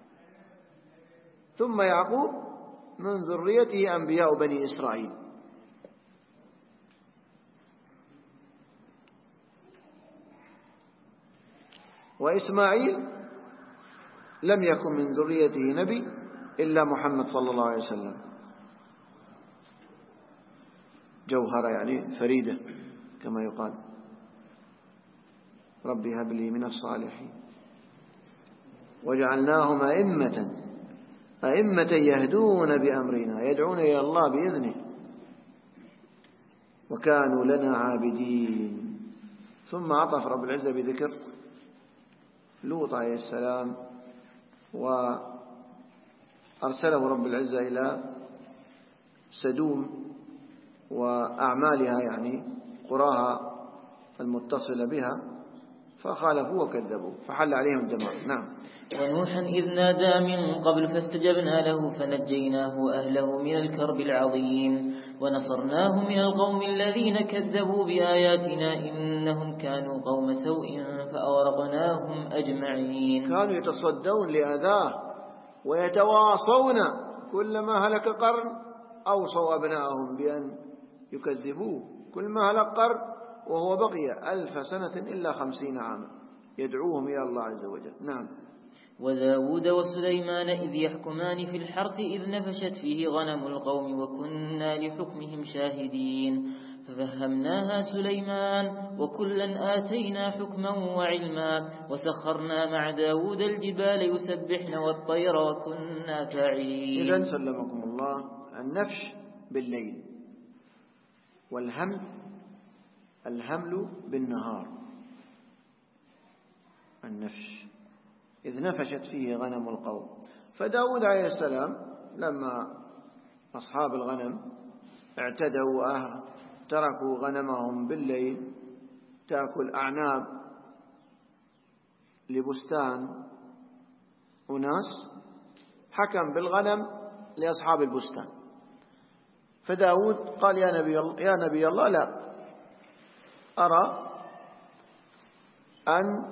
ثم يعقوب من ذريته أنبياء بني إسرائيل، وإسماعيل لم يكن من ذريته نبي إلا محمد صلى الله عليه وسلم، جوهرة يعني فريدة كما يقال. ربي هب لي من الصالحين. وجعلناهم أئمة يهدون بأمرنا، يدعون إلى الله بإذنه، وكانوا لنا عابدين. ثم عطف رب العزة بذكر لوط عليه السلام، وأرسله رب العزة إلى سدوم وأعمالها يعني قراها المتصلة بها، فخالفوا وكذبوا فحل عليهم الدمار. نعم. ونوحا إذ نادى من قبل فاستجبنا له فنجيناه وأهله من الكرب العظيم ونصرناه من القوم الذين كذبوا بآياتنا إنهم كانوا قوم سوء فأغرقناهم أجمعين. كانوا يتصدون لأذاه ويتواصون، كلما هلك قرن أوصوا أبنائهم بأن يكذبوه، كلما هلك قرن وهو بقي 1000 سنة إلا 50 عاما يدعوهم إلى الله عز وجل. نعم. وداود وسليمان إذ يحكمان في الحرث إذ نفشت فيه غنم القوم وكنا لحكمهم شاهدين ففهمناها سليمان وكلا آتينا حكما وعلما وسخرنا مع داود الجبال يسبحن والطير وكنا فاعلين. إذن سلمكم الله، النفش بالليل، والهمل بالنهار. النفش إذ نفشت فيه غنم القوم. فداود عليه السلام لما أصحاب الغنم اعتدوا تركوا غنمهم بالليل تأكل أعناب لبستان أناس، حكم بالغنم لأصحاب البستان. فداود قال يا نبي الله لا أرى أن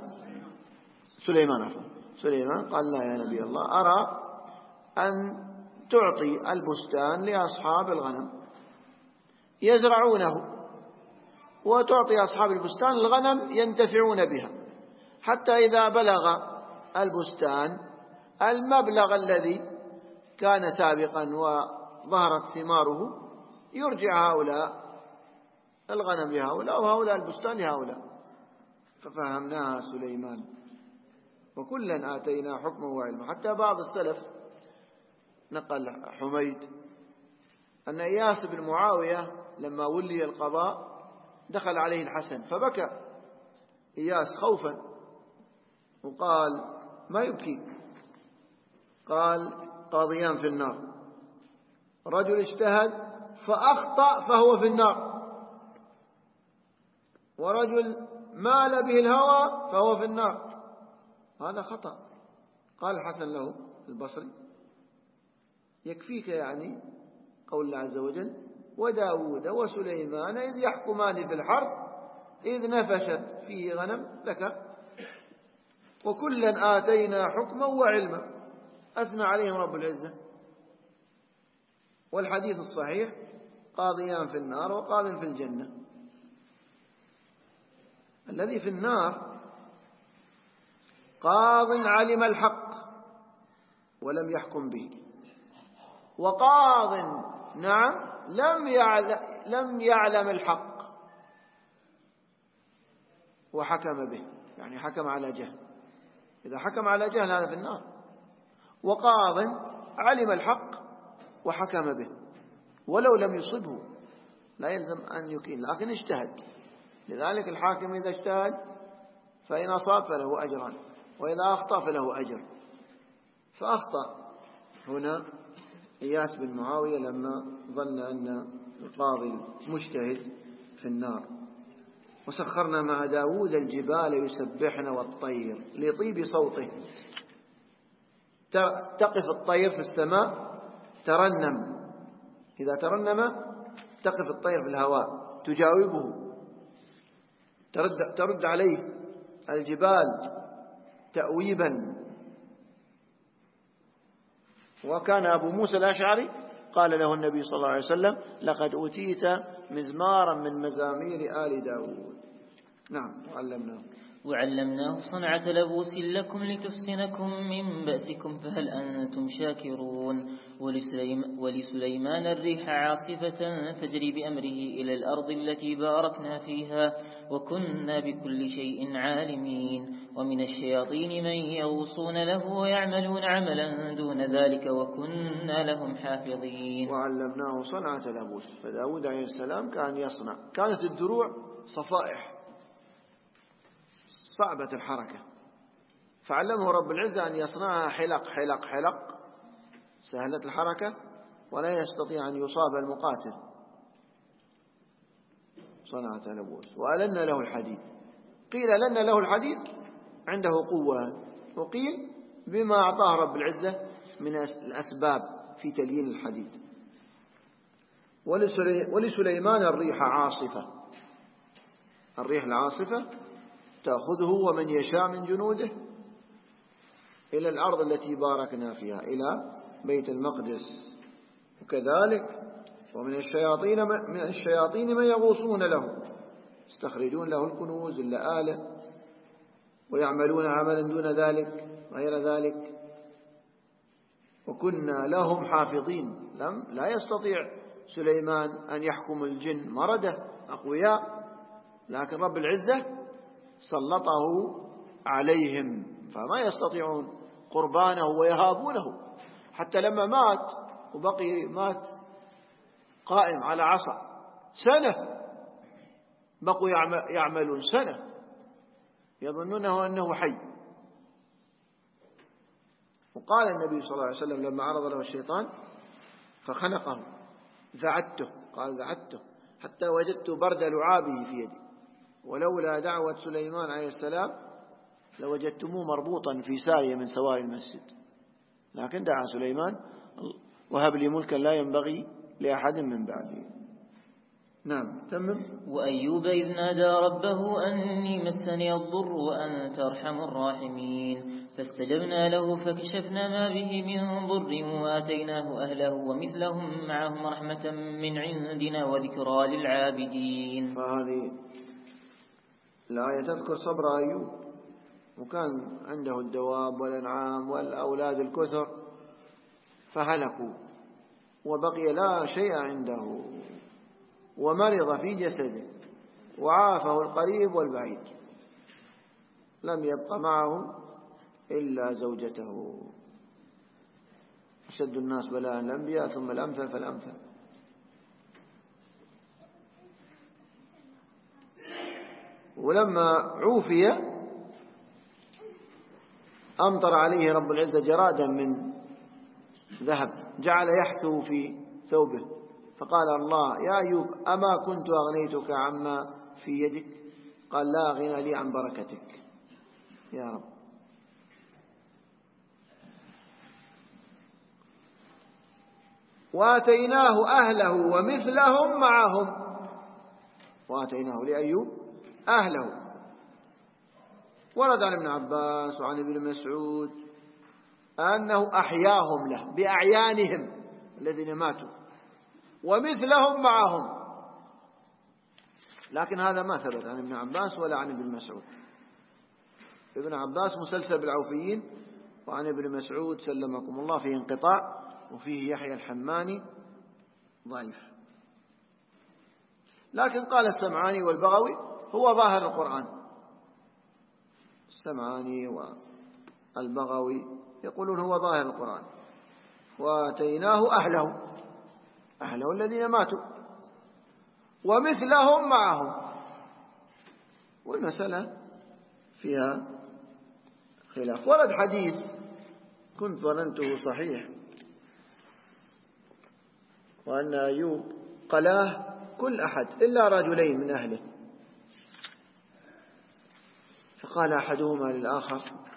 سليمان قال لا يا نبي الله أرى أن تعطي البستان لأصحاب الغنم يزرعونه، وتعطي أصحاب البستان الغنم ينتفعون بها، حتى إذا بلغ البستان المبلغ الذي كان سابقا وظهرت ثماره يرجع هؤلاء الغنم لهؤلاء وهؤلاء البستان لهؤلاء. ففهمناها سليمان وكلا آتينا حكما وعلما. حتى بعض السلف نقل حميد أن إياس بن معاوية لما ولي القضاء دخل عليه الحسن فبكى إياس خوفا وقال ما يبكي؟ قال قاضيان في النار، رجل اجتهد فأخطأ فهو في النار، ورجل مال به الهوى فهو في النار، هذا خطأ. قال الحسن له البصري يكفيك يعني قول الله عز وجل وداود وسليمان إذ يحكمان في الحرث إذ نفشت فيه غنم لك وكلا آتينا حكما وعلما. أثنى عليهم رب العزة. والحديث الصحيح قاضيان في النار وقاض في الجنة. الذي في النار قاض علم الحق ولم يحكم به، وقاض نعم لم يعلم الحق وحكم به، يعني حكم على جهل. إذا حكم على جهل هذا في النار. وقاض علم الحق وحكم به ولو لم يصبه لا يلزم أن يكين، لكن اجتهد. لذلك الحاكم إذا اجتهد فإن أصاب فله أجران وإذا أخطأ فله أجر. فأخطأ هنا إياس بن معاوية لما ظن أن القاضي مجتهد في النار. وسخرنا مع داود الجبال يسبحن والطير لطيب صوته. تقف الطير في السماء ترنم، إذا ترنم تقف الطير في الهواء تجاوبه، ترد عليه الجبال تأويبا. وكان أبو موسى الأشعري قال له النبي صلى الله عليه وسلم: لقد أوتيت مزمارا من مزامير آل داود. نعم. وعلمناه صنعة لبوس لكم لتحسنكم من بأسكم فهل أنتم شاكرون. ولسليمان الريح عاصفة تجري بأمره إلى الأرض التي باركنا فيها وكنا بكل شيء عالمين. ومن الشياطين من يغوصون له ويعملون عملا دون ذلك وكنا لهم حافظين. وعلمناه صنعة لبوس. فداود عليه السلام كان يصنع، كانت الدروع صفائح صعبة الحركة، فعلمه رب العزة أن يصنعها حلق حلق حلق سهلة الحركة ولا يستطيع أن يصاب المقاتل. صنعة لبوس. وألنا له الحديد. قيل لنا له الحديد عنده قوة، وقيل بما أعطاه رب العزة من الأسباب في تليين الحديد. ولسليمان الريح عاصفة. الريح العاصفة تأخذه ومن يشاء من جنوده إلى الأرض التي باركنا فيها، إلى بيت المقدس. وكذلك ومن الشياطين من يغوصون له، يستخرجون له الكنوز اللآلة ويعملون عملا دون ذلك غير ذلك. وكنا لهم حافظين. لا يستطيع سليمان أن يحكم الجن مردة أقوياء، لكن رب العزة سلطه عليهم فما يستطيعون قربانه ويهابونه. حتى لما مات قائم على عصا سنة، بقوا يعملون سنة يظنونه أنه حي. وقال النبي صلى الله عليه وسلم لما عرض له الشيطان فخنقه: ذعدته، قال ذعدته حتى وجدت برد لعابه في يدي، ولولا دعوة سليمان عليه السلام لوجدتموه مربوطا في سارية من سواري المسجد، لكن دعا سليمان: وهب لي ملكا لا ينبغي لأحد من بعدي. نعم. تمم. وأيوب إذ نادى ربه أني مسني الضر وأنت أرحم الراحمين فاستجبنا له فكشفنا ما به من ضر وآتيناه أهله ومثلهم معهم رحمة من عندنا وذكرى للعابدين. فهذه الآية تذكر صبر أيوب، وكان عنده الدواب والأنعام والأولاد الكثر فهلكوا وبقي لا شيء عنده، ومرض في جسده وعافه القريب والبعيد، لم يبق معه إلا زوجته. أشد الناس بلاء الأنبياء ثم الأمثل فالأمثل. ولما عوفي أمطر عليه رب العزة جرادا من ذهب جعل يحثو في ثوبه، فقال الله: يا أيوب أما كنت أغنيتك عما في يدك؟ قال: لا غنى لي عن بركتك يا رب. وآتيناه أهله ومثلهم معهم. وآتيناه لأيوب أهله. ورد عن ابن عباس وعن ابن مسعود أنه أحياهم له بأعيانهم الذين ماتوا ومثلهم معهم، لكن هذا ما ثبت عن ابن عباس ولا عن ابن مسعود. ابن عباس مسلسل بالعوفيين، وعن ابن مسعود سلمكم الله فيه انقطاع، وفيه يحيى الحماني ضعيف. لكن قال السمعاني والبغوي هو ظاهر القرآن. السمعاني والبغوي يقولون هو ظاهر القرآن. وآتيناه أهله الذين ماتوا ومثلهم معهم. والمسألة فيها خلاف. ورد حديث كنت ظننته صحيح، وأن أيوب قلاه كل أحد إلا رجلين من أهله، فقال أحدهما للآخر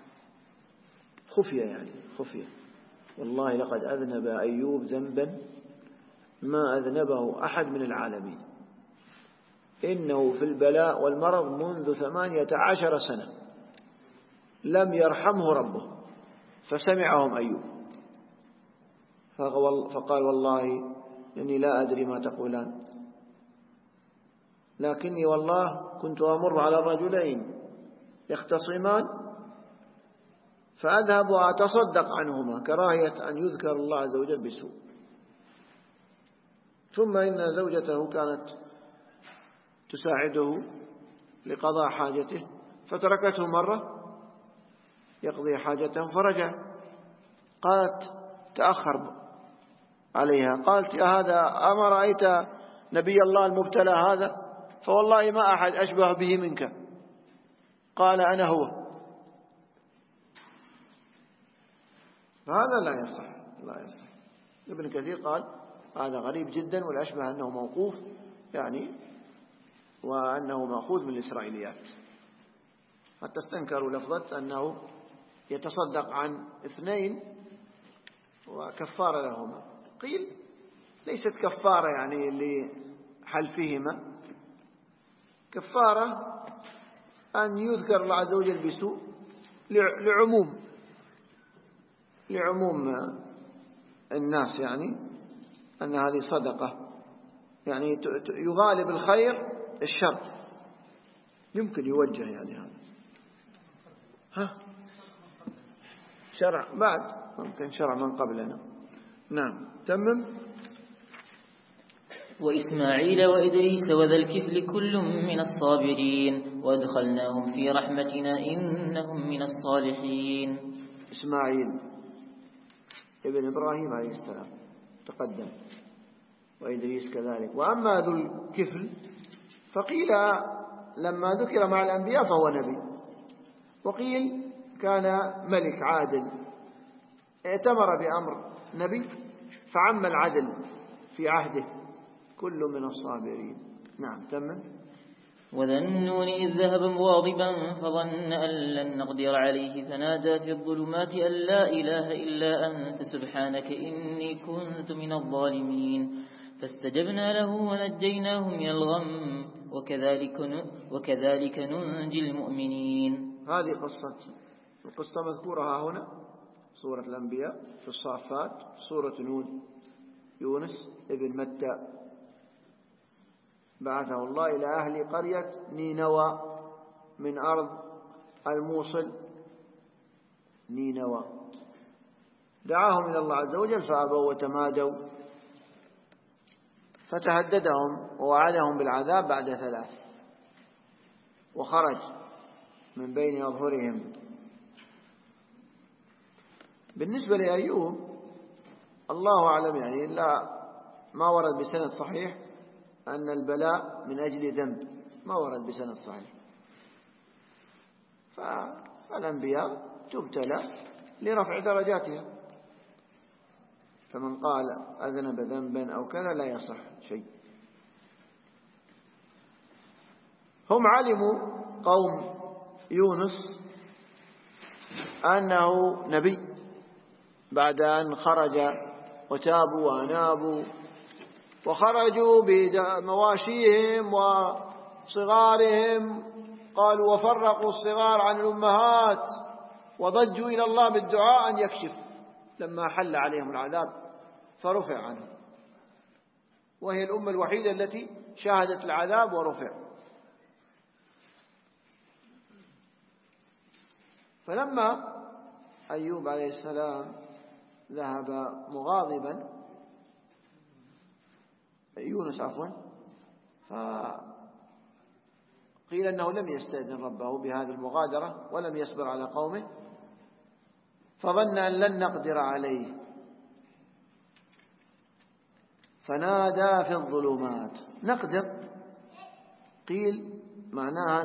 خفية والله لقد أذنب أيوب ذنبا ما أذنبه أحد من العالمين، إنه في البلاء والمرض منذ 18 سنة لم يرحمه ربه. فسمعهم أيوب فقال والله إني لا أدري ما تقولان، لكني والله كنت أمر على الرجلين يختصمان فأذهب وأتصدق عنهما كراهية أن يذكر الله عز وجل بسوء. ثم إن زوجته كانت تساعده لقضاء حاجته فتركته مرة يقضي حاجته فرجع. قالت تأخر عليها، قالت يا هذا أما رأيت نبي الله المبتلى هذا؟ فوالله ما أحد أشبه به منك. قال أنا هو. فهذا لا يصح. ابن كثير قال هذا غريب جدا والأشبه أنه موقوف يعني وأنه مأخوذ من الإسرائيليات، حتى استنكروا لفظة أنه يتصدق عن 2 وكفارة لهما. قيل ليست كفارة يعني لحلفهما، كفارة أن يذكر الله عز وجل بسوء لعموم الناس، يعني أن هذه صدقة يعني يغالب الخير الشر، يمكن يوجه يعني هذا شرع بعد ممكن شرع من قبلنا. نعم تمم. وإسماعيل وإدريس وذا الكفل كل من الصابرين وأدخلناهم في رحمتنا إنهم من الصالحين. إسماعيل ابن إبراهيم عليه السلام تقدم، وإدريس كذلك. وأما ذو الكفل فقيل لما ذكر مع الأنبياء فهو نبي، وقيل كان ملك عادل ائتمر بأمر نبي فعم العدل في عهده كل من الصابرين. نعم تمام. وذا النون إذ ذهب مغاضبا فظن أن لن نقدر عليه فنادى في الظلمات أن لا إله إلا أنت سبحانك إني كنت من الظالمين فاستجبنا له ونجيناه من الغم وكذلك ننجي المؤمنين. هذه القصة مذكورة هنا سورة الأنبياء في الصافات، سورة نون. يونس ابن متى بعثه الله إلى أهل قرية نينوى من أرض الموصل نينوى، دعاهم إلى الله عز وجل فأبوا وتمادوا فتهددهم ووعدهم بالعذاب بعد 3 وخرج من بين أظهرهم. بالنسبة لأيوب الله أعلم يعني ما ورد بسند صحيح أن البلاء من أجل ذنب، ما ورد بسند صحيح. فالأنبياء تبتلى لرفع درجاتها، فمن قال أذنب ذنبا أو كذا لا يصح شيء. هم علموا قوم يونس أنه نبي بعد أن خرج وتابوا وأنابوا وخرجوا بمواشيهم وصغارهم، قالوا وفرقوا الصغار عن الأمهات وضجوا إلى الله بالدعاء أن يكشف لما حل عليهم العذاب فرفع عنهم، وهي الأمة الوحيدة التي شاهدت العذاب ورفع. فلما أيوب عليه السلام ذهب مغاضبا يونس فقيل أنه لم يستأذن ربه بهذه المغادرة ولم يصبر على قومه فظن أن لن نقدر عليه فنادى في الظلمات. نقدر قيل معناها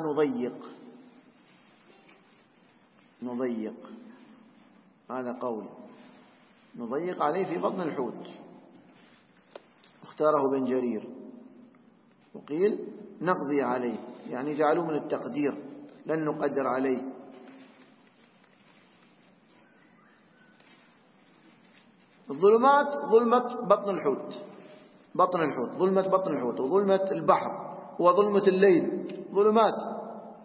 نضيق، هذا قول نضيق عليه في بطن الحوت، اختاره بن جرير. وقيل نقضي عليه يعني جعلوه من التقدير لن نقدر عليه. الظلمات ظلمة بطن الحوت، ظلمة بطن الحوت، وظلمة البحر، وظلمة الليل، ظلمات.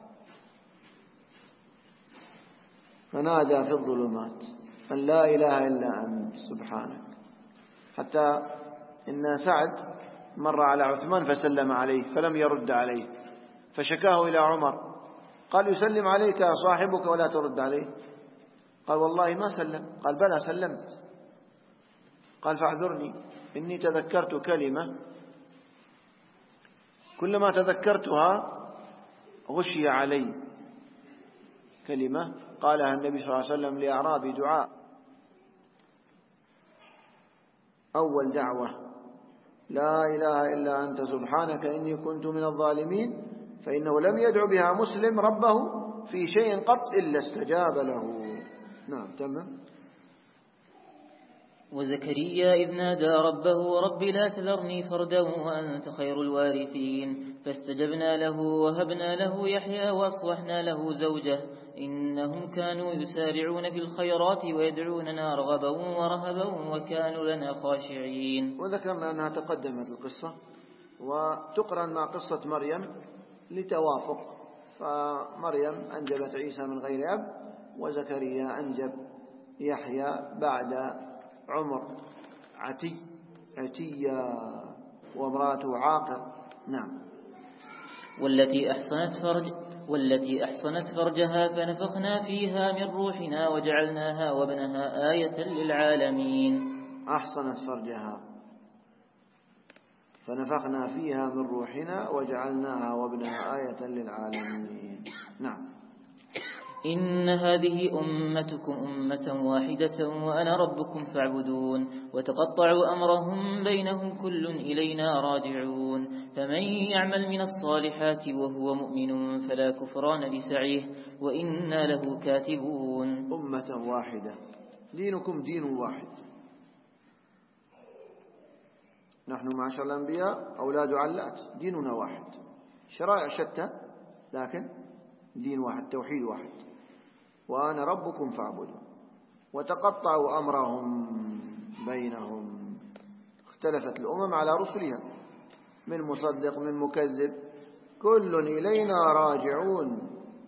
فنادى في الظلمات أن لا إله إلا أنت سبحانك. حتى إن سعد مر على عثمان فسلم عليه فلم يرد عليه، فشكاه إلى عمر، قال يسلم عليك صاحبك ولا ترد عليه؟ قال والله ما سلم. قال بلى سلمت. قال فاعذرني، إني تذكرت كلمة كلما تذكرتها غشي علي. كلمة قالها النبي صلى الله عليه وسلم لأعرابي، دعاء أول دعوة: لا إله إلا أنت سبحانك إني كنت من الظالمين. فإنه لم يدع بها مسلم ربه في شيء قط إلا استجاب له. نعم تمام. وزكريا إذ نادى ربه رب لا تذرني فردا وأنت خير الوارثين فاستجبنا له وهبنا له يحيى وأصلحنا له زوجه إنهم كانوا يسارعون في الخيرات ويدعوننا رغبا ورهبا وكانوا لنا خاشعين. وذكرنا أنها تقدمت القصة وتقرن مع قصة مريم لتوافق، فمريم أنجبت عيسى من غير أب، وزكريا أنجب يحيى بعد عمر عتية وامرأته عاقر. نعم. والتي أحصنت فرجها فنفخنا فيها من روحنا وجعلناها وابنها آية للعالمين. أحصنت فرجها فنفخنا فيها من روحنا وجعلناها وابنها آية للعالمين. نعم. إن هذه أمتكم أمة واحدة وأنا ربكم فاعبدون وتقطعوا أمرهم بينهم كل إلينا راجعون فمن يعمل من الصالحات وهو مؤمن فلا كفران لسعيه وإنا له كاتبون. أمة واحدة، دينكم دين واحد. نحن معشر الأنبياء أولاد علات، ديننا واحد، شرائع شتى لكن دين واحد، توحيد واحد. وأنا ربكم فاعبدون. وتقطعوا أمرهم بينهم، اختلفت الأمم على رسلها، من مصدق من مكذب، كل إلينا راجعون.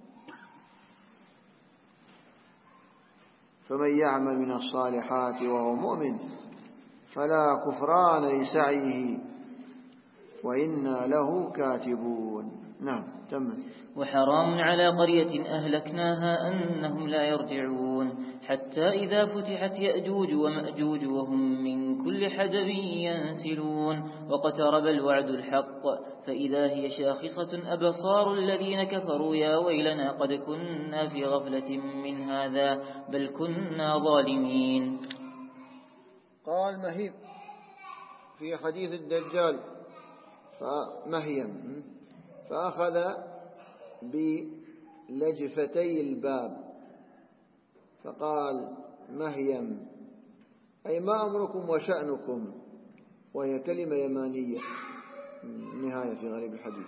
فمن يعمل من الصالحات وهو مؤمن فلا كفران لسعيه وإنا له كاتبون. نعم تم. وحرام على قرية أهلكناها أنهم لا يرجعون حتى إذا فتحت يأجوج ومأجوج وهم من كل حدب ينسلون واقترب الوعد الحق فإذا هي شاخصة أبصار الذين كفروا يا ويلنا قد كنا في غفلة من هذا بل كنا ظالمين. قال مهيب في حديث الدجال فمهيم، فأخذ بلجفتي الباب فقال مهيم أي ما أمركم وشأنكم، وهي كلمة يمانية نهاية في غريب الحديث.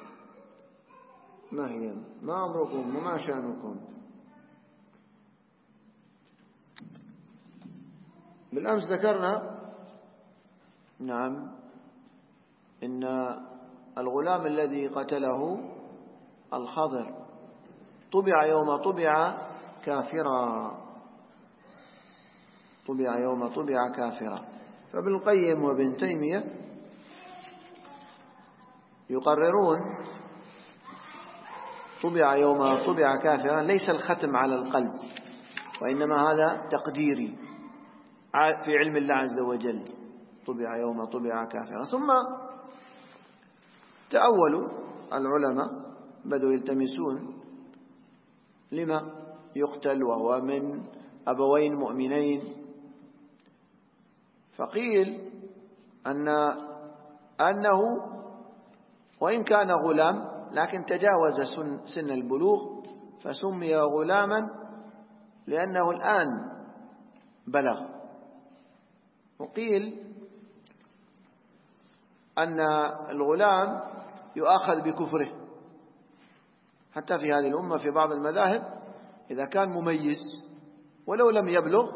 مهيم ما أمركم وما شأنكم. بالأمس ذكرنا نعم إن الغلام الذي قتله الخضر طبع يوم طبع كافرا، طبع يوم طبع كافرا. فابن القيم وابن تيمية يقررون طبع يوم طبع كافرا ليس الختم على القلب، وإنما هذا تقديري في علم الله عز وجل، طبع يوم طبع كافرا. ثم تأولوا العلماء، بدوا يلتمسون لما يقتل وهو من أبوين مؤمنين، فقيل أنه وإن كان غلام لكن تجاوز سن البلوغ فسمي غلاما لأنه الآن بلغ. وقيل أن الغلام يؤاخذ بكفره حتى في هذه الأمة في بعض المذاهب إذا كان مميز ولو لم يبلغ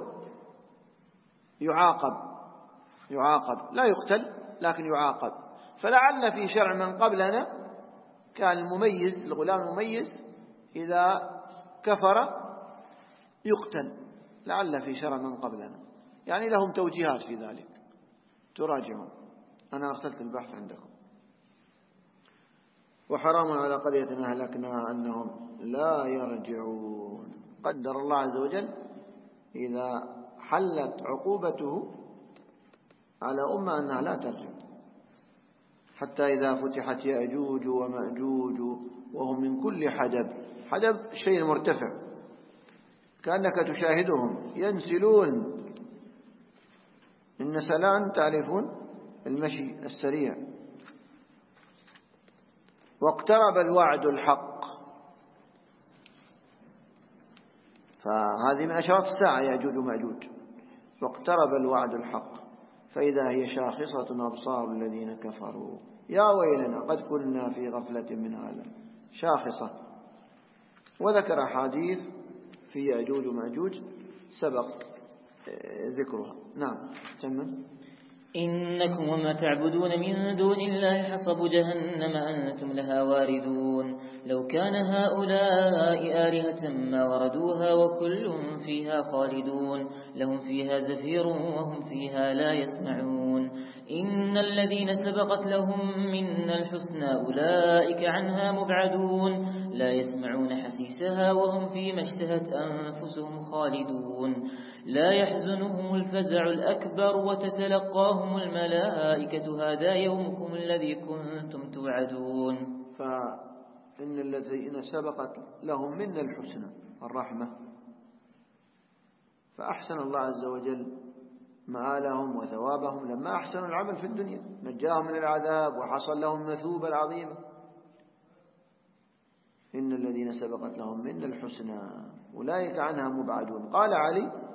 يعاقب لا يقتل لكن يعاقب. فلعل في شرع من قبلنا كان المميز الغلام المميز إذا كفر يقتل، لعل في شرع من قبلنا، يعني لهم توجيهات في ذلك تراجعون. أنا أرسلت البحث عندكم. وحرام على قرية أهلكناها أنهم لا يرجعون. قدر الله عز وجل إذا حلت عقوبته على أمة أنها لا ترجع، حتى إذا فتحت يأجوج ومأجوج وهم من كل حدب شيء مرتفع كأنك تشاهدهم ينسلون. النسلان تعرفون المشي السريع. واقترب الوعد الحق، فهذه من أشراط الساعة يأجوج ومأجوج. واقترب الوعد الحق فإذا هي شاخصة أبصار الذين كفروا يا ويلنا قد كنا في غفلة من هذا. شاخصة. وذكر حديث في يأجوج ومأجوج سبق ذكرها. نعم تمام. إنكم وما تعبدون من دون الله حصب جهنم أنتم لها واردون لو كان هؤلاء آلهة ما وردوها وكل فيها خالدون لهم فيها زفير وهم فيها لا يسمعون إن الذين سبقت لهم منا الحسنى أولئك عنها مبعدون لا يسمعون حسيسها وهم فيما اشتهت أنفسهم خالدون لا يحزنهم الفزع الأكبر وتتلقاهم الملائكة هذا يومكم الذي كنتم توعدون. فإن الذين سبقت لهم منا الحسنى الرحمة، فأحسن الله عز وجل مآلهم وثوابهم لما أحسنوا العمل في الدنيا، نجاهم من العذاب وحصل لهم المثوبة العظيمة. إن الذين سبقت لهم منا الحسنى أولئك عنها مبعدون. قال علي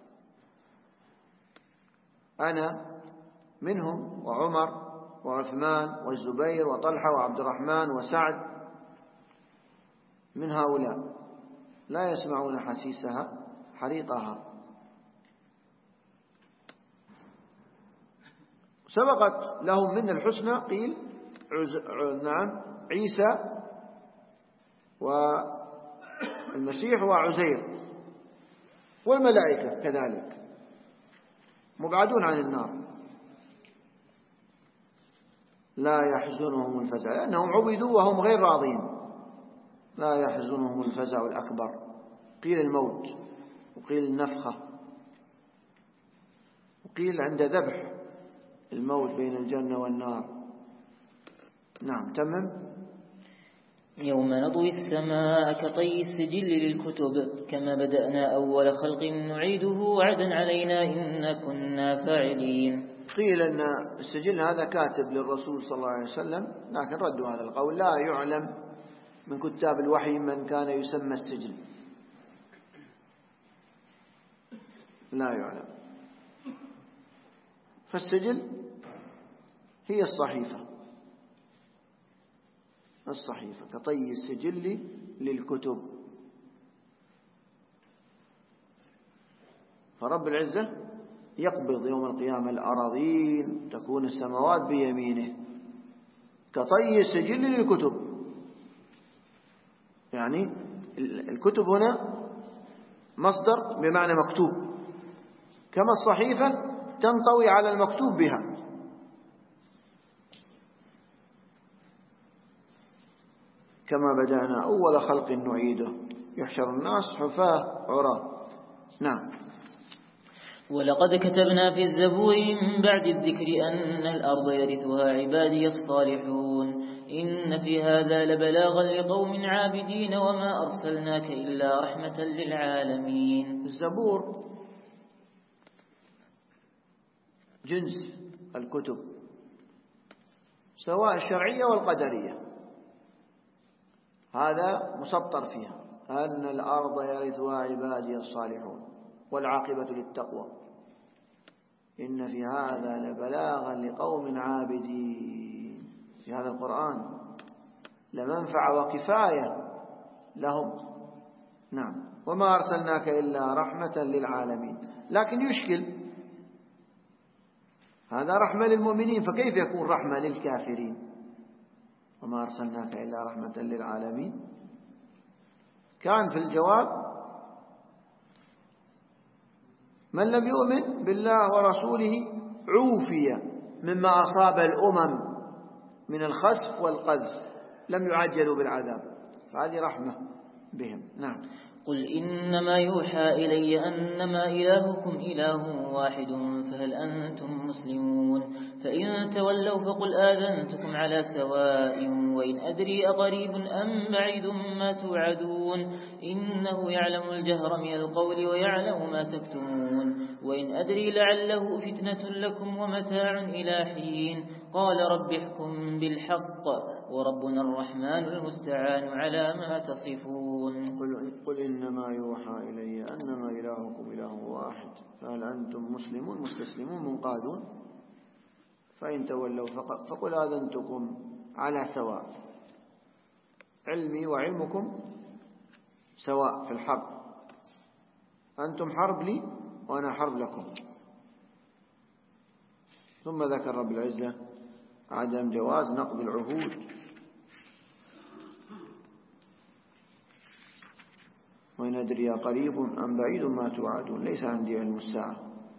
أنا منهم وعمر وعثمان والزبير وطلحة وعبد الرحمن وسعد من هؤلاء لا يسمعون حسيسها حريقها. سبقت لهم من الحسنى قيل نعم عيسى والمسيح وعزير والملائكة كذلك مبعدون عن النار. لا يحزنهم الفزع لأنهم عبدوا وهم غير راضين. لا يحزنهم الفزع الأكبر، قيل الموت وقيل النفخة وقيل عند ذبح الموت بين الجنة والنار. نعم تمام. يوم نطوي السماء كطي السجل للكتب كما بدأنا أول خلق نعيده وعدا علينا إنا كنا فاعلين. قيل أن السجل هذا كاتب للرسول صلى الله عليه وسلم، لكن ردوا هذا القول. لا يعلم من كتاب الوحي من كان يسمى السجل، لا يعلم. فالسجل هي الصحيفة كطي السجل للكتب. فرب العزة يقبض يوم القيامة الأراضين تكون السماوات بيمينه كطي السجل للكتب. يعني الكتب هنا مصدر بمعنى مكتوب، كما الصحيفة تنطوي على المكتوب بها. كما بدأنا أول خلق نعيده يحشر الناس حفاة عراة. نعم. ولقد كتبنا في الزبور من بعد الذكر أن الأرض يرثها عبادي الصالحون إن في هذا لبلاغا لقوم عابدين وما أرسلناك إلا رحمة للعالمين. الزبور جنس الكتب سواء الشرعية والقدرية، هذا مسطر فيها أن الأرض يرثها عبادي الصالحون والعاقبة للتقوى. إن في هذا لبلاغا لقوم عابدين. في هذا القرآن لمنفعة وكفاية لهم. نعم. وما أرسلناك إلا رحمة للعالمين. لكن يشكل، هذا رحمة للمؤمنين، فكيف يكون رحمة للكافرين؟ وما أرسلناك إلا رحمة للعالمين. كان في الجواب: من لم يؤمن بالله ورسوله عوفي مما أصاب الأمم من الخسف والقذف، لم يعجلوا بالعذاب، فهذه رحمة بهم. نعم. قل إنما يوحى إلي أنما إلهكم إله واحد فهل أنتم مسلمون؟ فإن تولوا فقل آذنتكم على سواء وإن أدري أقريب أم بعيد ما توعدون إنه يعلم الجهر من القول ويعلم ما تكتمون وإن أدري لعله فتنة لكم ومتاع إلى حين قال رب احكم بالحق وربنا الرحمن المستعان على ما تصفون. قل إنما يوحى إلي أنما إلهكم إله واحد فهل أنتم مسلمون مستسلمون منقادون؟ فإن تولوا فقل آذنتكم على سواء، علمي وعلمكم سواء في الحرب، أنتم حرب لي وأنا حرب لكم. ثم ذكر رب العزة عدم جواز نقض العهود، وإن أدري قريب أم بعيد ما توعدون ليس عندي علم الساعة.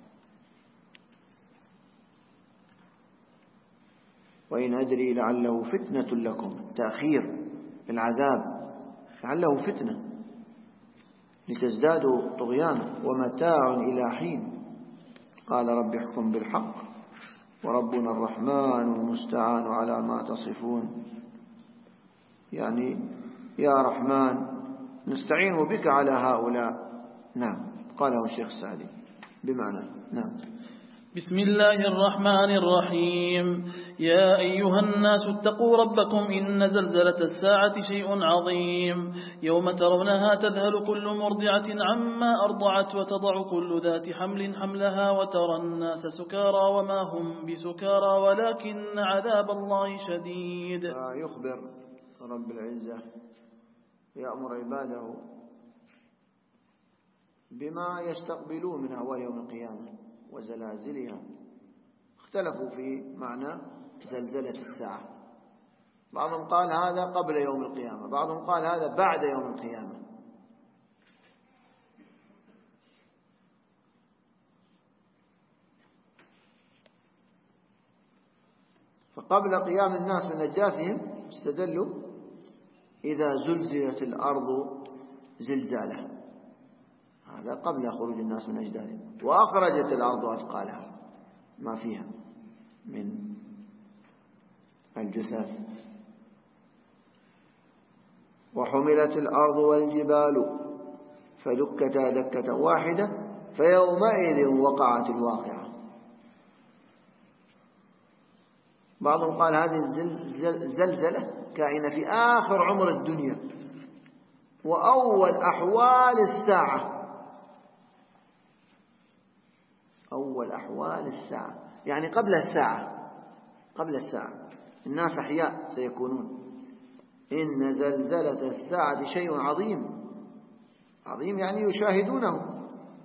وإن أدري لعله فتنة لكم، تأخير العذاب لعله فتنة لتزدادوا طغيانا ومتاع إلى حين قال رب احكم بالحق وربنا الرحمن المستعان على ما تصفون. يعني يا رحمن نستعين بك على هؤلاء. نعم. قاله الشيخ السعدي بمعنى. نعم. بسم الله الرحمن الرحيم. يا أيها الناس اتقوا ربكم إن زلزلة الساعة شيء عظيم يوم ترونها تذهل كل مرضعة عما أرضعت وتضع كل ذات حمل حملها وترى الناس سكارى وما هم بسكارى ولكن عذاب الله شديد. يخبر رب العزة يأمر عباده بما يستقبلون من أهوال يوم القيامة وزلازلها. اختلفوا في معنى زلزلة الساعة، بعضهم قال هذا قبل يوم القيامة، بعضهم قال هذا بعد يوم القيامة. فقبل قيام الناس من أجداثهم استدلوا إذا زلزلت الأرض زلزالها، هذا قبل خروج الناس من أجداثهم، وأخرجت الأرض أثقالها ما فيها من الجثث، وحملت الأرض والجبال فدكتا دكة واحدة فيومئذ وقعت الواقعة. بعضهم قال هذه الزلزلة كائنة في آخر عمر الدنيا وأول أحوال الساعة، أول أحوال الساعة يعني قبل الساعة، قبل الساعة الناس أحياء سيكونون. إن زلزلة الساعة شيء عظيم، عظيم يعني يشاهدونه.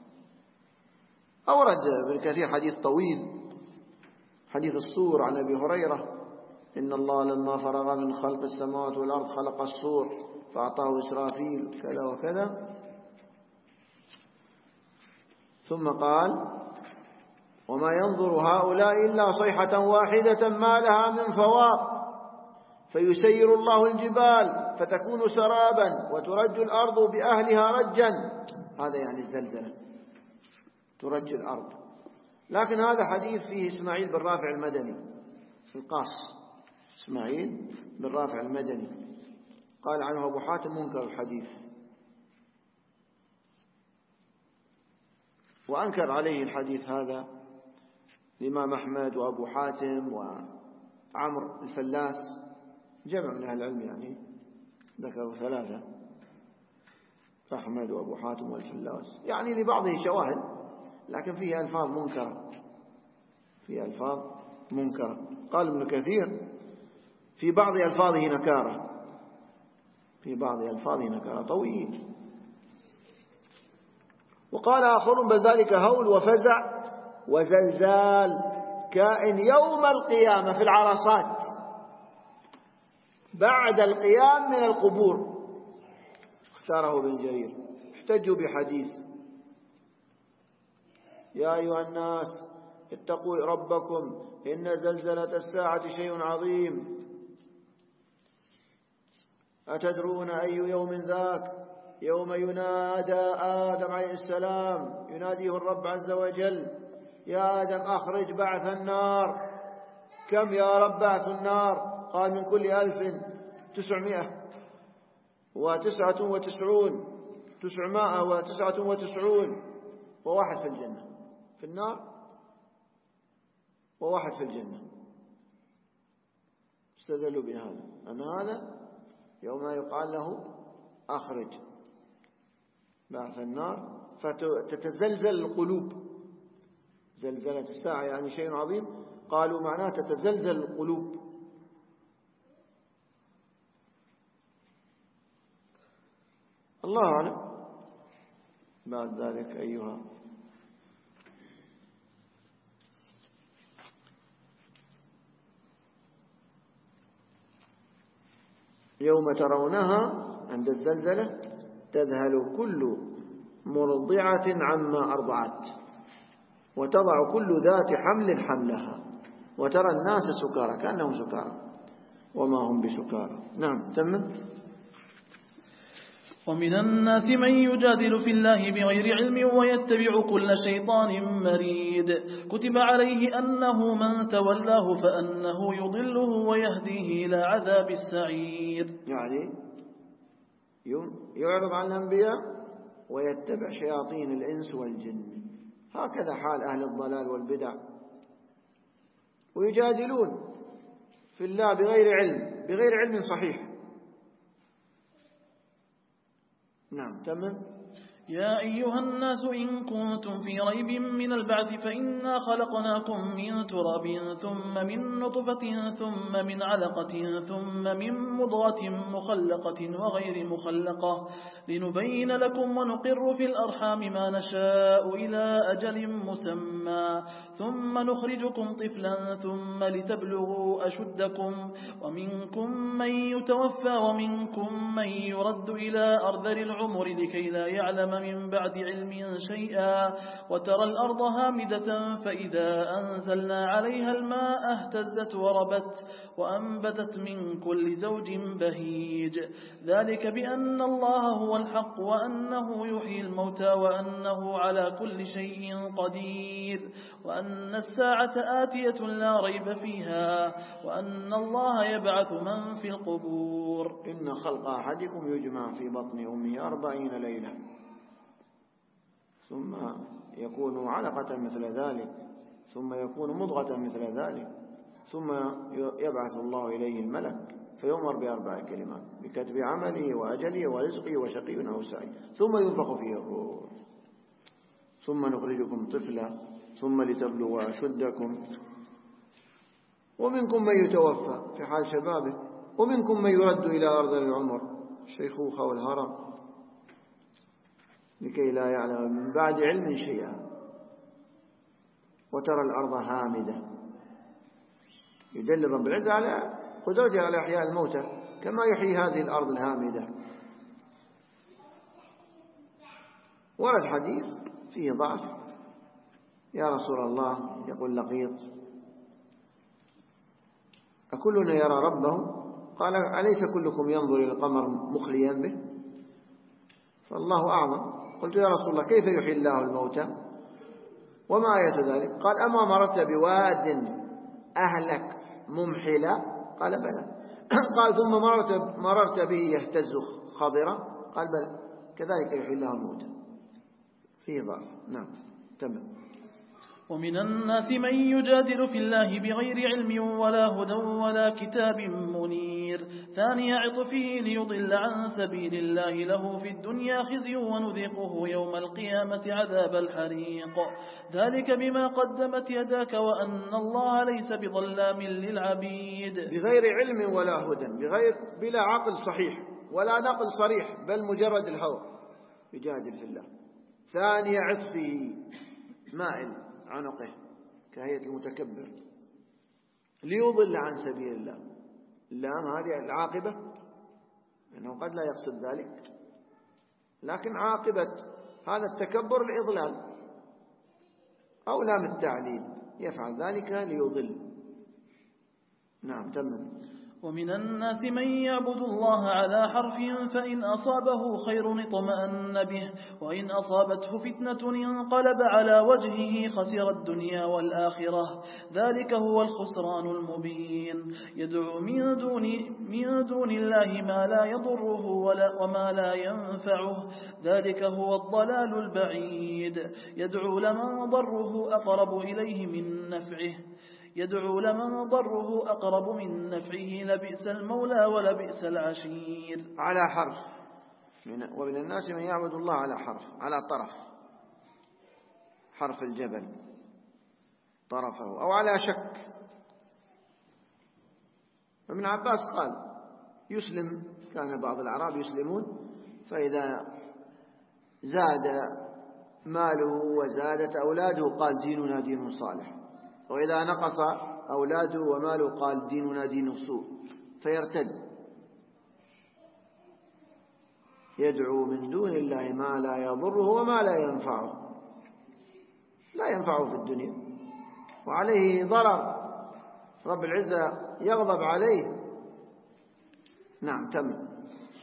أورد ابن كثير حديث طويل، حديث الصور عن أبي هريرة إن الله لما فرغ من خلق السماوات والأرض خلق الصور فأعطاه إسرافيل كذا وكذا، ثم قال وما ينظر هؤلاء إلا صيحة واحدة ما لها من فواق فيسير الله الجبال فتكون سرابا وترج الأرض بأهلها رجا. هذا يعني الزلزلة ترج الأرض. لكن هذا حديث فيه إسماعيل بن رافع المدني في القاص، إسماعيل بن رافع المدني قال عنه أبو حاتم منكر الحديث، وأنكر عليه الحديث هذا الإمام أحمد وأبو حاتم وعمر الفلاس، جمع من أهل العلم يعني ذكروا ثلاثة، أحمد وأبو حاتم والفلاس، يعني لبعضه شواهد لكن فيه ألفاظ منكرة، فيه ألفاظ منكرة. قال ابن كثير في بعض ألفاظه نكارة، في بعض ألفاظه نكرة طويل. وقال آخرون بل ذلك هول وفزع وزلزال كائن يوم القيامة في العرصات بعد القيام من القبور. اختاره ابن جرير. احتجوا بحديث يا أيها الناس اتقوا ربكم إن زلزلة الساعة شيء عظيم أتدرون أي يوم ذاك يوم ينادى آدم عليه السلام يناديه الرب عز وجل يا آدم أخرج بعث النار. كم يا رب بعث النار؟ قال من كل 1999 وواحد في الجنة في النار وواحد في الجنة. استدلوا بهذا أن هذا يوم يقال له أخرج بعث النار فتتزلزل القلوب. زلزلة الساعة يعني شيء عظيم، قالوا معناه تتزلزل القلوب. الله أعلم. بعد ذلك أيها يوم ترونها عند الزلزلة تذهل كل مرضعة عما أرضعت وتضع كل ذات حمل حملها وترى الناس سكارى كأنهم سكارى وما هم بسكارى. نعم تم. ومن الناس من يجادل في الله بغير علم ويتبع كل شيطان مريد كتب عليه أنه من تولاه فأنه يضله ويهديه إلى عذاب السعير. يعني يعرض عن الأنبياء ويتبع شياطين الإنس والجن. هكذا حال أهل الضلال والبدع، ويجادلون في الله بغير علم صحيح. نعم تمام. يا أيها الناس إن كنتم في ريب من البعث فإنا خلقناكم من تراب ثم من نطفة ثم من علقة ثم من مضغة مخلقة وغير مخلقة لنبين لكم ونقر في الأرحام ما نشاء إلى أجل مسمى ثم نخرجكم طفلا ثم لتبلغوا أشدكم ومنكم من يتوفى ومنكم من يرد إلى أرذل العمر لكي لا يعلم من بعد علم شيئا وترى الأرض هامدة فإذا أنزلنا عليها الماء اهتزت وربت وأنبتت من كل زوج بهيج ذلك بأن الله هو الحق وأنه يحيي الموتى وأنه على كل شيء قدير وأن الساعة آتية لا ريب فيها وأن الله يبعث من في القبور. إن خلق أحدكم يجمع في بطن أمه 40 ليلة ثم يكون علقة مثل ذلك ثم يكون مضغة مثل ذلك ثم يبعث الله إليه الملك فيؤمر ب4 كلمات بكتب عمله وأجله ورزقه وشقي أو سعيد ثم ينفخ فيه الروح ثم نخرجكم طفلا ثم لتبلغوا أشدكم ومنكم من يتوفى في حال شبابه ومنكم من يرد إلى أرذل العمر الشيخوخة والهرم لكي لا يعلم من بعد علم شيئا وترى الأرض هامدة يدل رب العزة على قدرته على إحياء الموتى كما يحيي هذه الأرض الهامدة. ورد حديث فيه ضعف يا رسول الله يقول لقيط أكلنا يرى ربه؟ قال أليس كلكم ينظر إلى القمر مخليا به؟ فالله أعظم. قلت يا رسول الله كيف يحيي الله الموتى وما آية ذلك؟ قال أما مررت بواد أهلك ممحلا؟ قال بلى. قال ثم مررت به يهتز خضرا؟ قال بلى. كذلك يحيي الله الموتى. فيه ضعف. نعم تمام. ومن الناس من يجادل في الله بغير علم ولا هدى ولا كتاب منير ثاني عطفه ليضل عن سبيل الله له في الدنيا خزي ونذيقه يوم القيامة عذاب الحريق ذلك بما قدمت يداك وأن الله ليس بظلام للعبيد. بغير علم ولا هدى بلا عقل صحيح ولا نقل صريح بل مجرد الهوى يجادل في الله. ثاني عطفه مائل عنقه كهيئة المتكبر ليضل عن سبيل الله. اللام هذه العاقبة، أنه قد لا يقصد ذلك، لكن عاقبة هذا التكبر الإضلال، أو لام التعليل يفعل ذلك ليضل. نعم تمام. ومن الناس من يعبد الله على حرف فإن أصابه خير اطمأن به وإن أصابته فتنة انقلب على وجهه خسر الدنيا والآخرة ذلك هو الخسران المبين. يدعو من دون الله ما لا يضره وما لا ينفعه ذلك هو الضلال البعيد. يدعو لمن ضره أقرب إليه من نفعه لبئس المولى ولبئس العشير. على حرف. ومن الناس من يعبد الله على حرف، على طرف، حرف الجبل طرفه، أو على شك. ابن عباس قال يسلم، كان بعض الأعراب يسلمون، فإذا زاد ماله وزادت أولاده قال ديننا دين صالح، وإذا نقص أولاده وماله قال ديننا دين سوء، فيرتد. يدعو من دون الله ما لا يضره وما لا ينفعه، لا ينفعه في الدنيا وعليه ضرر، رب العزة يغضب عليه. نعم تم.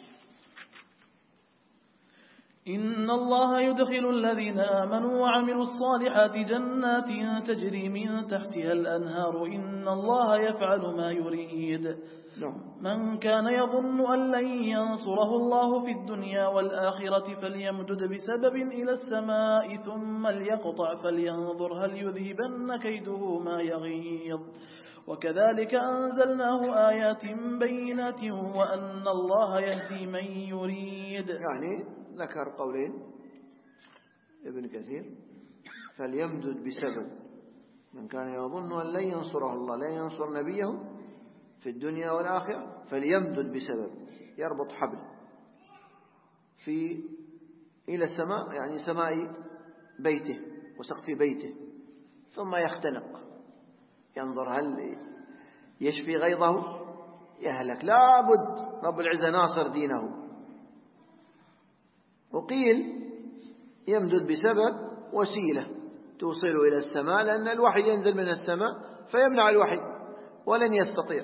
إن الله يدخل الذين آمنوا وعملوا الصالحات جنات تجري من تحتها الأنهار إن الله يفعل ما يريد. من كان يظن أن لن ينصره الله في الدنيا والآخرة فليمدد بسبب إلى السماء ثم ليقطع فلينظر هل يذهبن كيده ما يغيظ. وكذلك أنزلناه آيات بينات وأن الله يهدي من يريد. يعني ذكر قولين ابن كثير، فليمدد بسبب. من كان يظن أن لن ينصره الله، لن ينصر نبيه في الدنيا والآخرة، فليمدد بسبب، يربط حبل إلى السماء، يعني سماء بيته وسقف بيته، ثم يختنق ينظر هل يشفي غيظه، يهلك. لابد رب العزة ناصر دينه. وقيل يمدد بسبب وسيلة توصل إلى السماء، لأن الوحي ينزل من السماء فيمنع الوحي ولن يستطيع.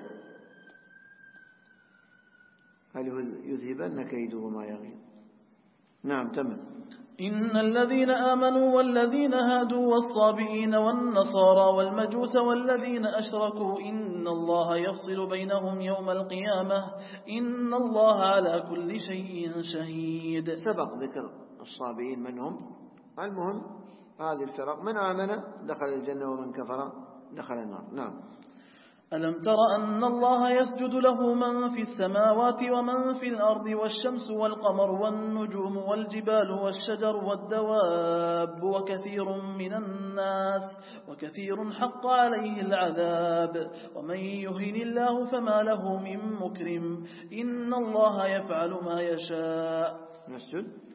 هل يذهبن كيده ما يغيظ. نعم تمام. إن الذين آمنوا والذين هادوا والصابئين والنصارى والمجوس والذين أشركوا إن الله يفصل بينهم يوم القيامة إن الله على كل شيء شهيد. سبق ذكر الصابئين من هم. المهم هذه الفرق، من آمن دخل الجنة ومن كفر دخل النار. نعم. ألم تر أن الله يسجد له من في السماوات ومن في الأرض والشمس والقمر والنجوم والجبال والشجر والدواب وكثير حق عليه العذاب ومن يهن الله فما له من مكرم إن الله يفعل ما يشاء. نسجد.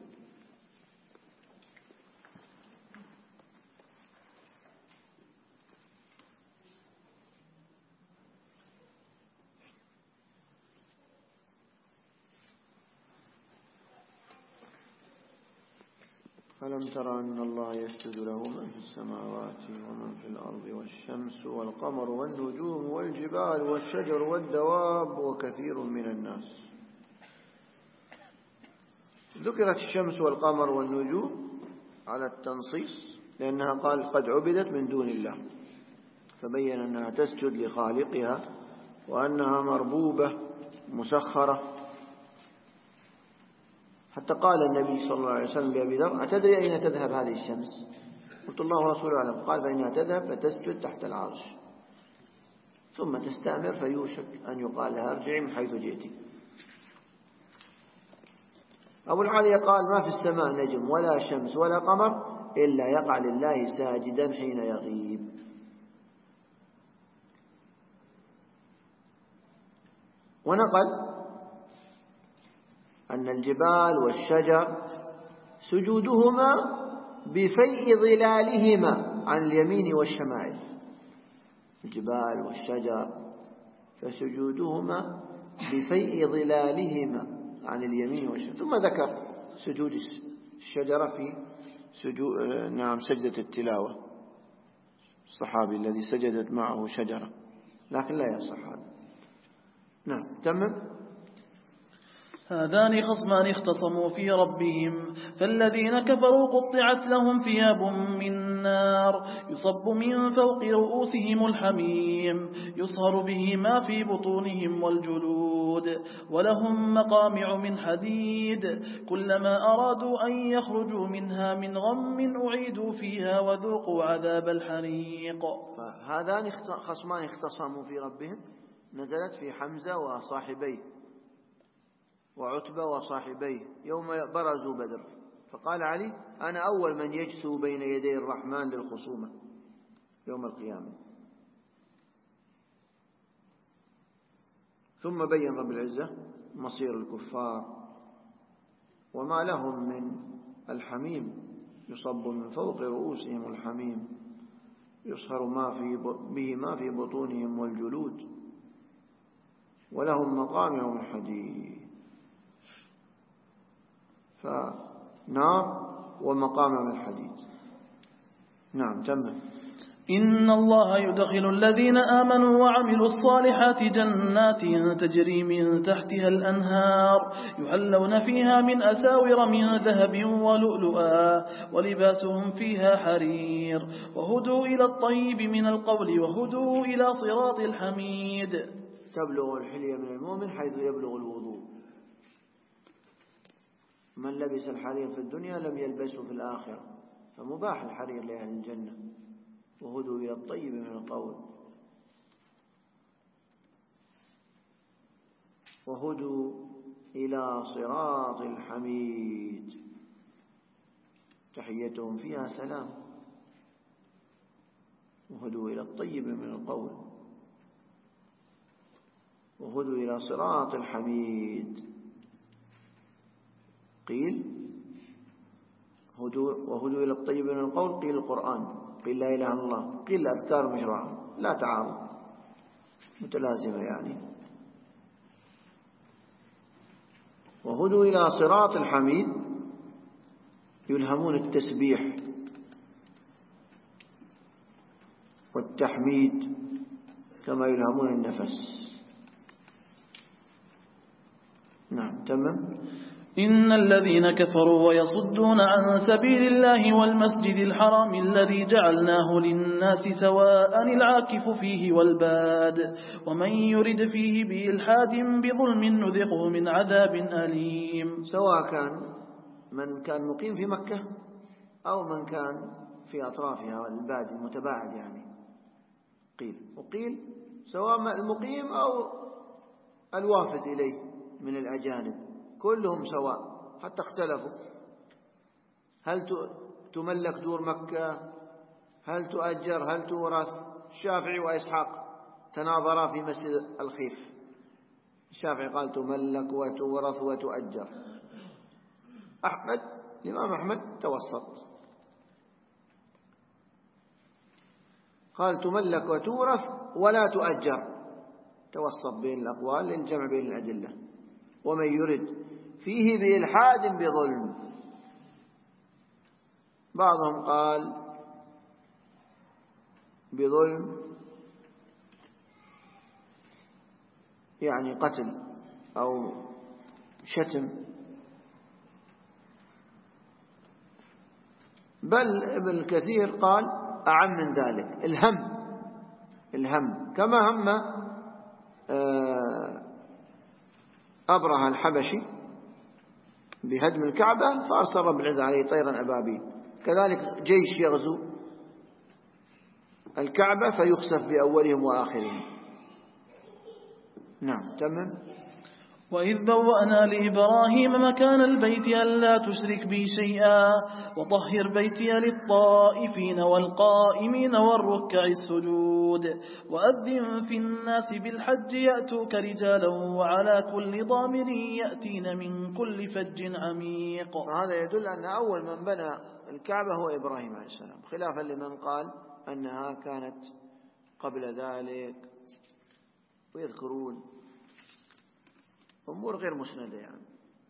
ألم تر أن الله يسجد له من في السماوات ومن في الأرض والشمس والقمر والنجوم والجبال والشجر والدواب وكثير من الناس. ذكرت الشمس والقمر والنجوم على التنصيص لأنها قال قد عبدت من دون الله، فبين أنها تسجد لخالقها وأنها مربوبة مسخرة. حتى قال النبي صلى الله عليه وسلم لأبي ذر أتدري أين تذهب هذه الشمس؟ قلت الله ورسوله أعلم. قال فإنها تذهب فتسجد تحت العرش ثم تستأمر فيوشك أن يقال لها ارجعي من حيث جئتي. أبو العالية قال ما في السماء نجم ولا شمس ولا قمر إلا يقع لله ساجدا حين يغيب. ونقل أن الجبال والشجر سجودهما بفيء ظلالهما عن اليمين والشمائل. الجبال والشجر فسجودهما بفيء ظلالهما عن اليمين والشمائل. ثم ذكر سجود الشجرة في سجدة التلاوة، الصحابي الذي سجدت معه شجرة، لكن لا يصح هذا. نعم تمام. هذان خصمان اختصموا في ربهم، فالذين كفروا قطعت لهم ثياب من نار يصب من فوق رؤوسهم الحميم يصهر به ما في بطونهم والجلود، ولهم مقامع من حديد كلما أرادوا أن يخرجوا منها من غم أعيدوا فيها وذوقوا عذاب الحريق. هذان خصمان اختصموا في ربهم نزلت في حمزة وصاحبيه وعتبة وصاحبيه يوم برزوا بدر، فقال علي: أنا أول من يجثو بين يدي الرحمن للخصومة يوم القيامة. ثم بين رب العزة مصير الكفار وما لهم من الحميم يصب من فوق رؤوسهم الحميم يصهر به ما في بطونهم والجلود، ولهم مقامع من حديد. فنار ومقامع من حديد. نعم تمام. إن الله يدخل الذين آمنوا وعملوا الصالحات جنات تجري من تحتها الأنهار يحلون فيها من أساور من ذهب ولؤلؤا ولباسهم فيها حرير وهدوا إلى الطيب من القول وهدوا إلى صراط الحميد. تبلغ الحلية من المؤمن حيث يبلغ الوضوء. من لبس الحرير في الدنيا لم يلبسه في الآخرة، فمباح الحرير لأهل الجنة. وهدوا إلى الطيب من القول وهدوا إلى صراط الحميد تحيتهم فيها سلام. وهدوا إلى الطيب من القول وهدوا إلى صراط الحميد. قيل وهدوا إلى الطيب من القول، قيل القرآن، قيل لا إله إلا الله، قيل الأذكار مشروعة، لا تعارض، متلازمة يعني. وهدوا إلى صراط الحميد يلهمون التسبيح والتحميد كما يلهمون النفس. نعم تمام. إن الذين كفروا ويصدون عن سبيل الله والمسجد الحرام الذي جعلناه للناس سواء العاكف فيه والباد ومن يرد فيه بإلحاد بظلم نذقه من عذاب أليم. سواء كان من كان مقيم في مكة أو من كان في أطرافها البادي المتباعد يعني. وقيل سواء المقيم أو الوافد إليه من الأجانب كلهم سواء، حتى اختلفوا هل تملك دور مكة، هل تؤجر، هل تورث. الشافعي وإسحاق تناظرا في مسجد الخيف. الشافعي قال تملك وتورث وتؤجر. الإمام أحمد توسط، قال تملك وتورث ولا تؤجر، توسط بين الأقوال للجمع بين الأدلة. ومن يرد فيه بإلحاد بظلم، بعضهم قال بظلم يعني قتل أو شتم، بل ابن كثير قال أعم من ذلك الهم كما هم أبرهة الحبشي بهدم الكعبة فأرسل رب العزة عليه طيرا أبابيل، كذلك جيش يغزو الكعبة فيخسف بأولهم وآخرهم. نعم تمام. وإذ بوأنا لإبراهيم مكان البيت ألا تشرك بي شيئا وطهر بيتي للطائفين والقائمين والركع السجود وأذن في الناس بالحج يأتوك رجالا وعلى كل ضامر يأتين من كل فج عميق. هذا يدل أن أول من بنى الكعبة هو إبراهيم عليه السلام، خلافا لمن قال أنها كانت قبل ذلك، ويذكرون أمور غير مسندة يعني.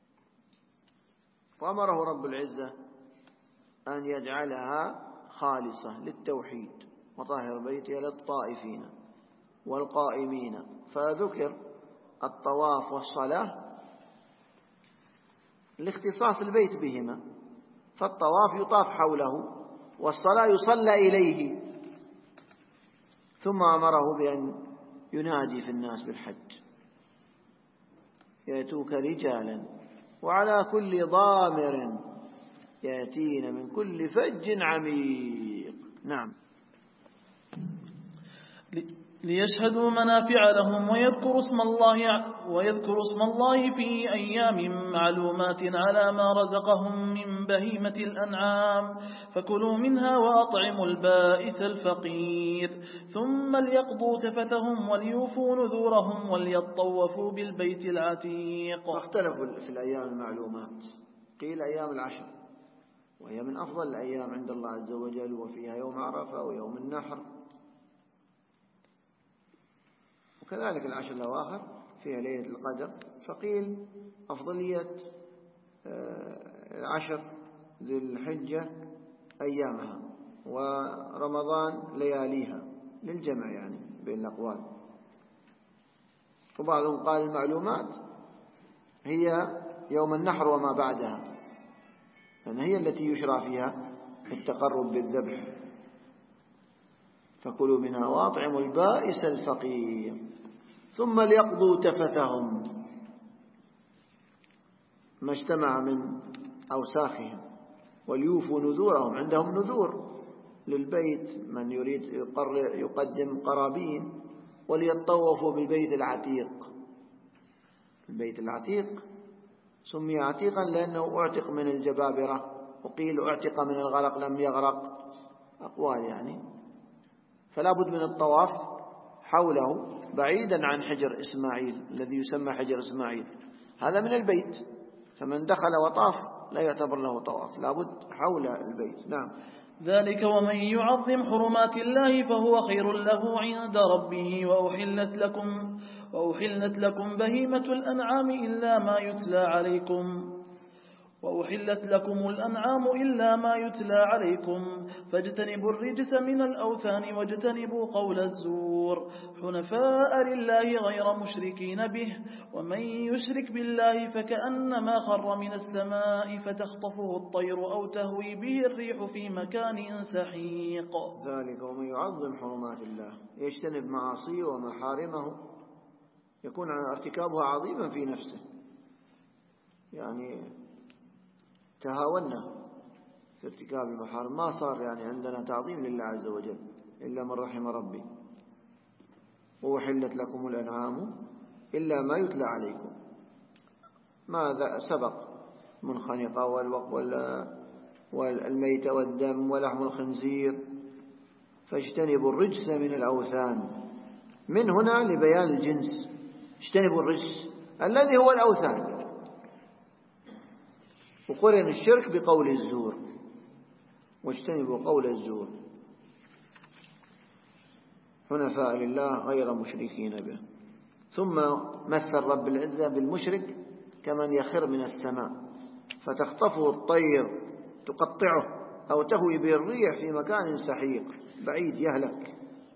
وأمره رب العزة أن يجعلها خالصة للتوحيد وطهر بيتي للطائفين والقائمين، فذكر الطواف والصلاة لاختصاص البيت بهما، فالطواف يطاف حوله والصلاة يصلى إليه، ثم أمره بأن ينادي في الناس بالحج يأتوك رجالا وعلى كل ضامر يأتين من كل فج عميق. نعم. ليشهدوا منافع لهم ويذكروا اسم الله في أيام معلومات على ما رزقهم من بهيمة الأنعام فكلوا منها وأطعموا البائس الفقير ثم ليقضوا تفثهم وليوفوا نذورهم وليطوفوا بالبيت العتيق. فاختلفوا في الأيام المعلومات، قيل أيام العشر وهي من أفضل الأيام عند الله عز وجل، وفيها يوم عرفة ويوم النحر، وكذلك العشر الأواخر فيها ليلة القدر، فقيل أفضلية العشر ذي الحجة أيامها ورمضان لياليها للجمع يعني بين الأقوال. وبعضهم قال المعلومات هي يوم النحر وما بعدها، لأن هي التي يشرع فيها التقرب بالذبح، فكلوا منها وأطعموا البائس الفقير ثم ليقضوا تفثهم، ما اجتمع من أوساخهم، وليوفوا نذورهم، عندهم نذور للبيت، من يريد يقدم قرابين، وليطوفوا بالبيت العتيق. البيت العتيق سمي عتيقا لأنه اعتق من الجبابرة، وقيل اعتق من الغرق لم يغرق، أقوال يعني. فلا بد من الطواف حوله بعيدا عن حجر إسماعيل الذي يسمى حجر إسماعيل، هذا من البيت، فمن دخل وطاف لا يعتبر له طواف، لا بد حول البيت. نعم. ذلك ومن يعظم حرمات الله فهو خير له عند ربه وأحلت لكم بهيمة الأنعام إلا ما يتلى عليكم فاجتنبوا الرجس من الأوثان واجتنبوا قول الزور حنفاء لله غير مشركين به ومن يشرك بالله فكأنما خر من السماء فتخطفه الطير أو تهوي به الريح في مكان سحيق. ذلك ومن يعظم حرمات الله يجتنب معاصيه ومحارمه يكون ارتكابها عظيما في نفسه، يعني تهاونا في ارتكاب المحارم، ما صار يعني عندنا تعظيم لله عز وجل إلا من رحم ربي. وأحلت لكم الأنعام إلا ما يتلى عليكم، ماذا سبق منخنقة والميت والدم ولحم الخنزير، فاجتنبوا الرجس من الأوثان، من هنا لبيان الجنس، اجتنبوا الرجس الذي هو الأوثان، وقرن الشرك بقول الزور، واجتنبوا قول الزور حنفاء لله غير مشركين به. ثم مثل رب العزة بالمشرك كمن يخر من السماء فتخطفه الطير تقطعه أو تهوي به الريح في مكان سحيق بعيد يهلك.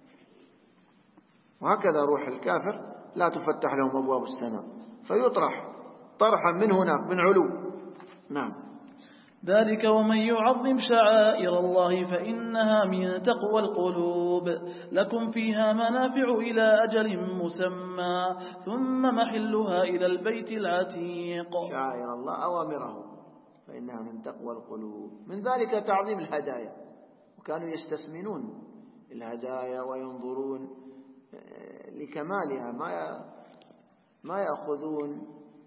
وهكذا روح الكافر لا تفتح لهم أبواب السماء فيطرح طرحا من هناك من علو. نعم. ذلك ومن يعظم شعائر الله فإنها من تقوى القلوب لكم فيها منافع إلى أجل مسمى ثم محلها إلى البيت العتيق. شعائر الله أوامره فإنها من تقوى القلوب، من ذلك تعظيم الهدايا، وكانوا يستثمنون الهدايا وينظرون لكمالها، ما يأخذون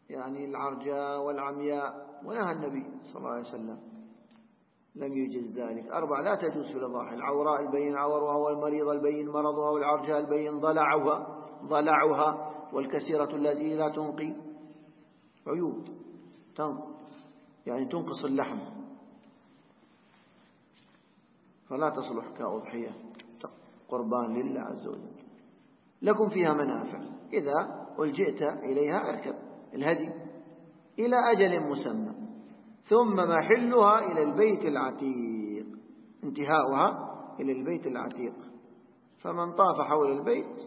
يعني العرجاء والعمياء، ونهى النبي صلى الله عليه وسلم، لم يجز ذلك. 4 لا تجوز في الأضاحي: العوراء البين عورها، والمريض البين مرضها، والعرجاء البين ضلعها، والكسيرة التي لا تنقي عيوب، يعني تنقص اللحم، فلا تصلح كأضحية قربان لله عز وجل. لكم فيها منافع، إذا ألجئت إليها اركب الهدي إلى أجل مسمى، ثم محلها إلى البيت العتيق، انتهاؤها إلى البيت العتيق، فمن طاف حول البيت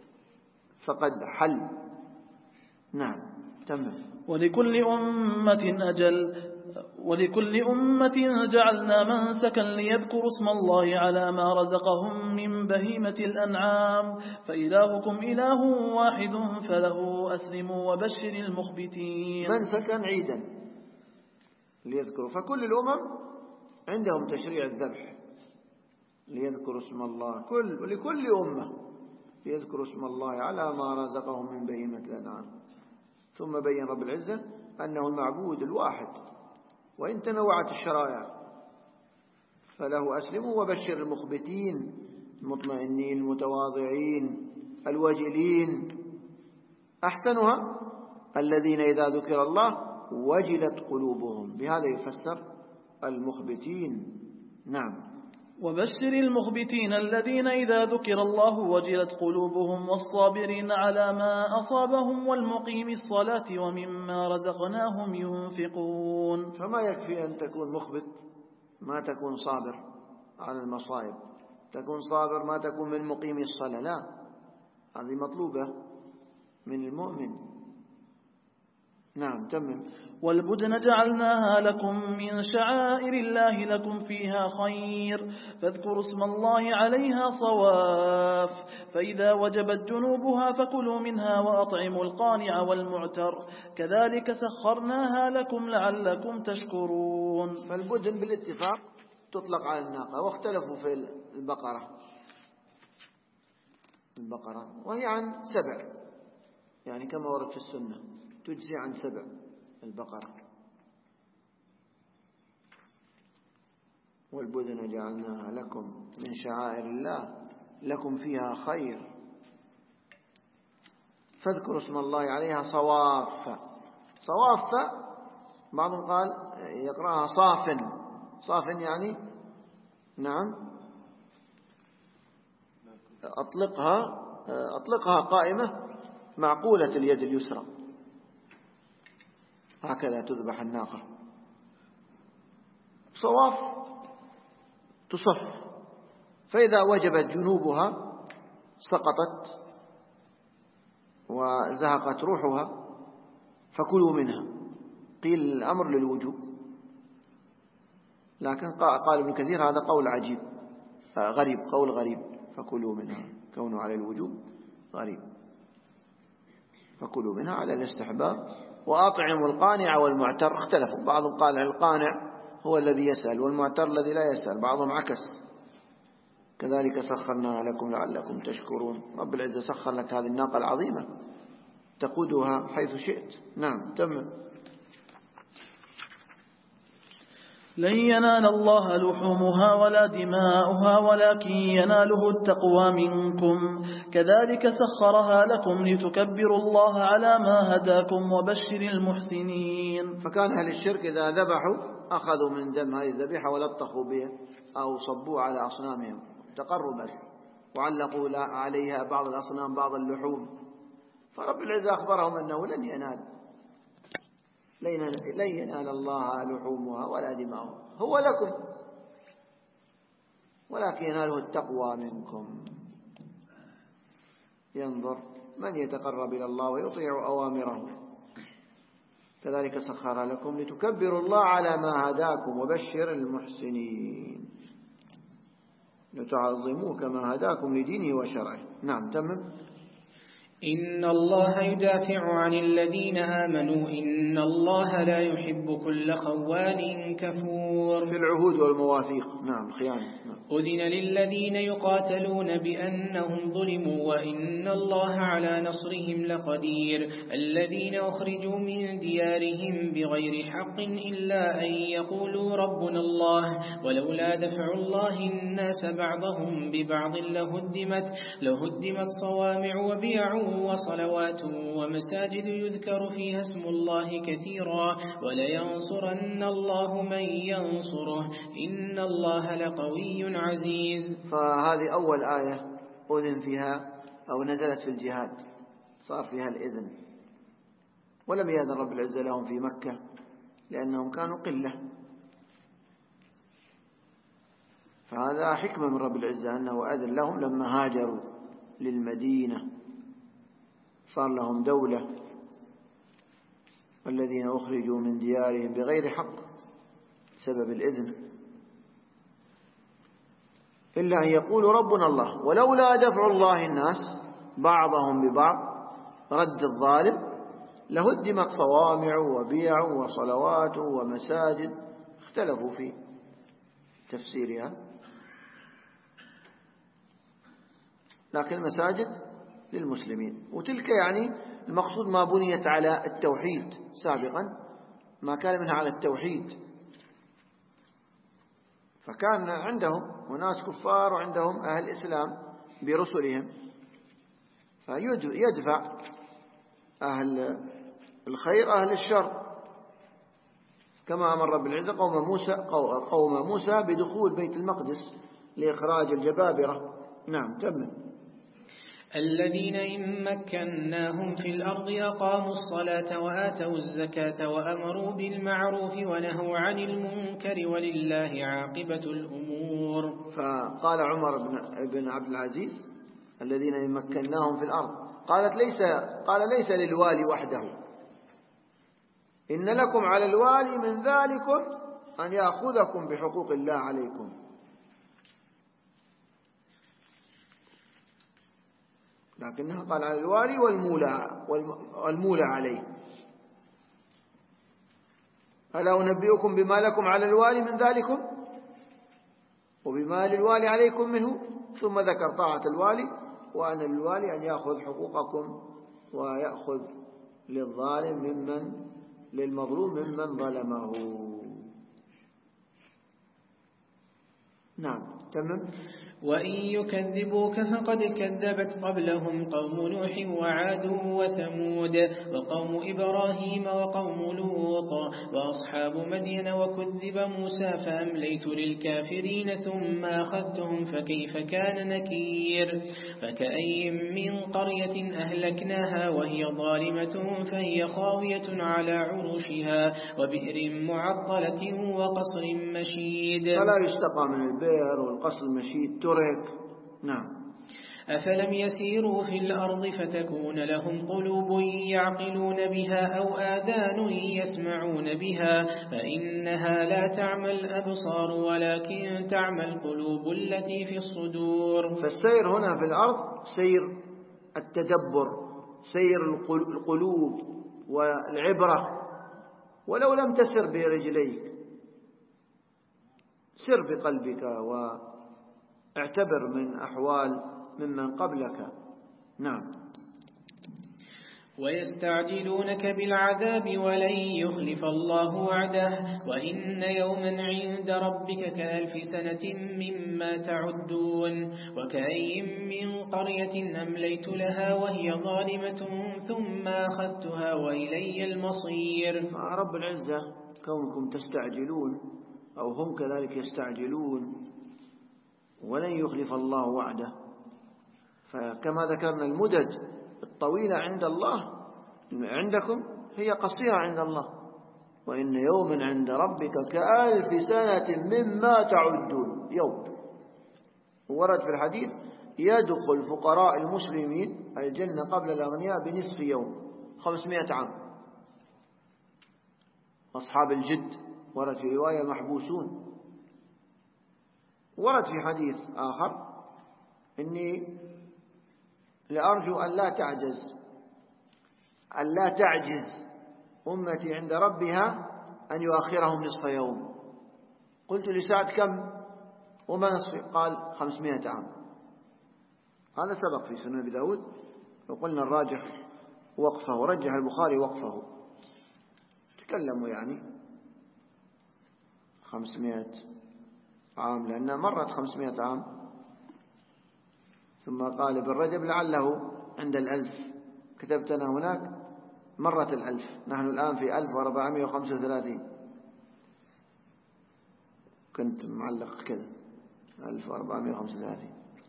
فقد حل. نعم تمام. ولكل أمة أجل، ولكل أمة جعلنا منسكا ليذكروا اسم الله على ما رزقهم من بهيمة الأنعام، فإلهكم إله واحد فله أسلموا وبشر المخبتين. منسكا عيدا ليذكروا، فكل الأمم عندهم تشريع الذبح ليذكروا اسم الله، لكل أمة ليذكروا اسم الله على ما رزقهم من بهيمة الأنعام. ثم بين رب العزة أنه المعبود الواحد، وإن تنوعت الشرائع فله أسلموا وبشر المخبتين، المطمئنين المتواضعين الوجلين. أحسنها الذين إذا ذكر الله وجلت قلوبهم، بهذا يفسر المخبتين. نعم. وبشر المخبتين الذين إذا ذكر الله وجلت قلوبهم، والصابرين على ما أصابهم، والمقيم الصلاة ومما رزقناهم ينفقون. فما يكفي أن تكون مخبت ما تكون صابر على المصائب، تكون صابر ما تكون من مقيم الصلاة، لا، هذه مطلوبة من المؤمن. نعم تمام. والبدن جعلناها لكم من شعائر الله لكم فيها خير، فاذكروا اسم الله عليها صواف، فإذا وجبت جنوبها فكلوا منها وأطعموا القانع والمعتر، كذلك سخرناها لكم لعلكم تشكرون. فالبدن بالاتفاق تطلق على الناقة، واختلفوا في البقرة وهي عن 7، يعني كما ورد في السنة تجزي عن 7 البقرة. والبدن جعلناها لكم من شعائر الله لكم فيها خير، فاذكروا اسم الله عليها صواف. بعضهم قال يقرأها صاف يعني نعم أطلقها قائمة معقولة اليد اليسرى، هكذا تذبح الناقة. صواف تصف، فإذا وجبت جنوبها سقطت وزهقت روحها فكلوا منها. قيل الأمر للوجوب، لكن قال ابن كثير هذا قول عجيب قول غريب، فكلوا منها كونه على الوجوب غريب، فكلوا منها على الاستحباب. وأطعموا القانع والمعتر، اختلفوا، بعضهم قال القانع هو الذي يسأل والمعتر الذي لا يسأل، بعضهم عكس. كذلك سخرناها لكم لعلكم تشكرون. رب العزة سخر لك هذه الناقة العظيمة تقودها حيث شئت. نعم تمام. لن ينال الله لحومها ولا دماؤها ولكن يناله التقوى منكم، كذلك سخرها لكم لتكبروا الله على ما هداكم وبشر المحسنين. فكان أهل الشرك إذا ذبحوا أخذوا من دم هذه الذبيحة ولطخوا به أو صبوا على أصنامهم تقربا، وعلقوا عليها بعض الأصنام بعض اللحوم. فرب العزة أخبرهم أنه لن ينال الله لحومها ولا دماؤها، هو لكم ولكن يناله التقوى منكم. ينظر من يتقرب إلى الله ويطيع أوامره. كذلك سخر لكم لتكبروا الله على ما هداكم وبشر المحسنين، لتعظموه كما هداكم لدينه وشرعه. نعم تمام. إن الله يدافع عن الذين آمنوا إن الله لا يحب كل خوان كفور. في العهود والمواثيق. نعم خيانة. نعم. أذن للذين يقاتلون بأنهم ظلموا وإن الله على نصرهم لقدير الذين أخرجوا من ديارهم بغير حق إلا أن يقولوا ربنا الله ولولا دفع الله الناس بعضهم ببعض لهدمت صوامع وبيع وصلوات ومساجد يذكر فيها اسم الله كثيرا ولينصرن الله من ينصره إن الله لقوي عزيز. فهذه أول آية أذن فيها أو نزلت في الجهاد، صار فيها الإذن، ولم يأذن رب العزة لهم في مكة لأنهم كانوا قلة، فهذا حكمة من رب العزة أنه أذن لهم لما هاجروا للمدينة صار لهم دولة، والذين أخرجوا من ديارهم بغير حق سبب الإذن، إلا أن يقولوا ربنا الله ولولا دفع الله الناس بعضهم ببعض رد الظالم لهدمت صوامع وبيع وصلوات ومساجد، اختلفوا في تفسيرها، لكن المساجد للمسلمين، وتلك يعني المقصود ما بنيت على التوحيد سابقا، ما كان منها على التوحيد، فكان عندهم وناس كفار وعندهم أهل الإسلام برسلهم، فيدفع أهل الخير أهل الشر، كما أمر رب العزة قوم موسى بدخول بيت المقدس لإخراج الجبابرة. نعم تمام. الذين إن مكناهم في الأرض أقاموا الصلاة وآتوا الزكاة وأمروا بالمعروف ونهوا عن المنكر ولله عاقبة الأمور. فقال عمر بن عبد العزيز الذين إن مكناهم في الأرض، قال ليس للوالي وحده، إن لكم على الوالي من ذلكم أن يأخذكم بحقوق الله عليكم، لكنها قال على الوالي والمولى عليه. ألا أنبئكم بما لكم على الوالي من ذلكم وبما للوالي عليكم منه، ثم ذكر طاعة الوالي وأن للوالي أن يأخذ حقوقكم ويأخذ للمظلوم ممن ظلمه. نعم تمام. وإن يكذبوك فقد كذبت قبلهم قوم نوح وعاد وثمود وقوم إبراهيم وقوم لوط وأصحاب مدين وكذب موسى فأمليت للكافرين ثم أخذتهم فكيف كان نكير. فكأي من قرية أهلكناها وهي ظالمة فهي خاوية على عروشها وبئر معطلة وقصر مشيد. فلا يستقى من البئر والقصر المشيد ترك. نعم. أفلم يسيروا في الأرض فتكون لهم قلوب يعقلون بها أو آذان يسمعون بها فإنها لا تعمى الأبصار ولكن تعمى القلوب التي في الصدور. فالسير هنا في الأرض سير التدبر، سير القلوب والعبرة، ولو لم تسر برجليك سر بقلبك واعتبر من أحوال ممن قبلك. نعم. ويستعجلونك بالعذاب ولن يخلف الله وعده وإن يوما عند ربك كألف سنة مما تعدون. وكأي من قرية أمليت لها وهي ظالمة ثم أخذتها وإلي المصير. فرب العزة كونكم تستعجلون أو هم كذلك يستعجلون ولن يخلف الله وعده، فكما ذكرنا المدد الطويلة عند الله عندكم هي قصيرة عند الله. وإن يوما عند ربك كألف سنة مما تعدون. يوم ورد في الحديث يدخل فقراء المسلمين الجنة قبل الأغنياء بنصف يوم، 500 عام. أصحاب الجد ورد في رواية محبوسون. ورد في حديث آخر إني لأرجو أن لا تعجز أمتي عند ربها أن يؤخرهم نصف يوم. قلت لسعد كم؟ وما نصف قال 500 عام. هذا سبق في سنن أبي داود، وقلنا الراجح وقفه، ورجح البخاري وقفه. تكلموا يعني 500 عام لأنها مرت 500 عام. ثم قال ابن رجب لعله عند 1000، كتبتنا هناك مرت 1000، نحن الآن في 1435، كنت معلق كذا 1435.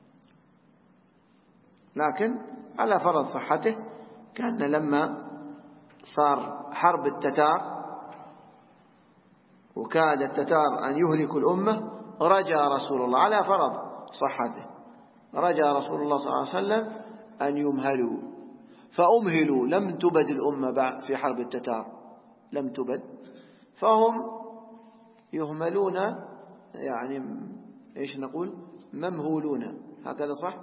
لكن على فرض صحته، كان لما صار حرب التتار وكاد التتار أن يهلكوا الأمة، رجا رسول الله على فرض صحته، رجا رسول الله صلى الله عليه وسلم أن يمهلوا، فأمهلوا، لم تبد الأمة في حرب التتار، لم تبد، فهم يهملون، يعني إيش نقول، ممهولون، هكذا صح،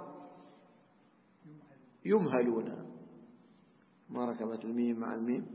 يمهلون، ما ركبت الميم مع الميم،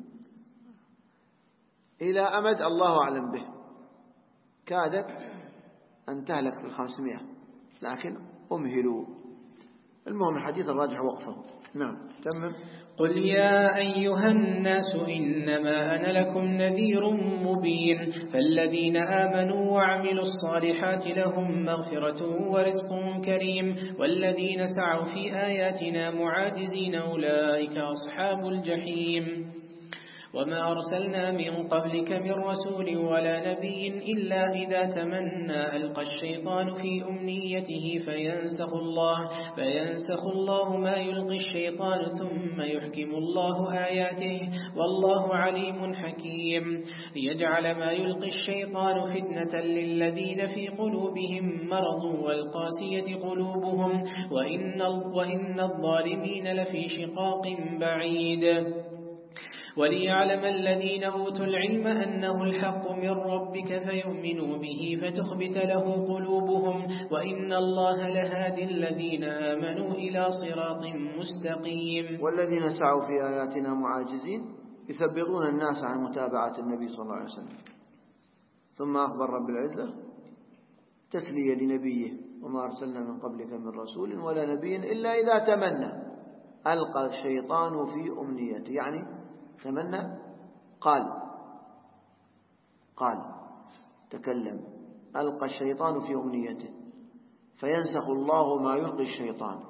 إلى أمد الله أعلم به، كادت أن تهلك بال500 لكن أمهلوا. المهم الحديث الراجح وقفه. نعم تمام. قل يا أيها الناس إنما أنا لكم نذير مبين، فالذين آمنوا وعملوا الصالحات لهم مغفرة ورزق كريم، والذين سعوا في آياتنا معاجزين أولئك أصحاب الجحيم. وما أرسلنا من قبلك من رسول ولا نبي إلا إذا تمنى ألقى الشيطان في أمنيته فينسخ الله ما يلقي الشيطان ثم يحكم الله آياته، والله عليم حكيم. ليجعل ما يلقي الشيطان فتنة للذين في قلوبهم مرض والقاسية قلوبهم، وإن الظالمين لفي شقاق بعيد. وليعلم الذين أوتوا العلم أنه الحق من ربك فيؤمنوا به فتخبت له قلوبهم، وإن الله لهادي الذين آمنوا إلى صراط مستقيم. والذين سعوا في آياتنا معاجزين يثبطون الناس عن متابعة النبي صلى الله عليه وسلم. ثم أخبر رب العزة تسلية لنبيه: وما أرسلنا من قبلك من رسول ولا نبي إلا إذا تمنى ألقى الشيطان في أمنيته، يعني تمنى، قال تكلم، ألقى الشيطان في أمنيته فينسخ الله ما يلقي الشيطان.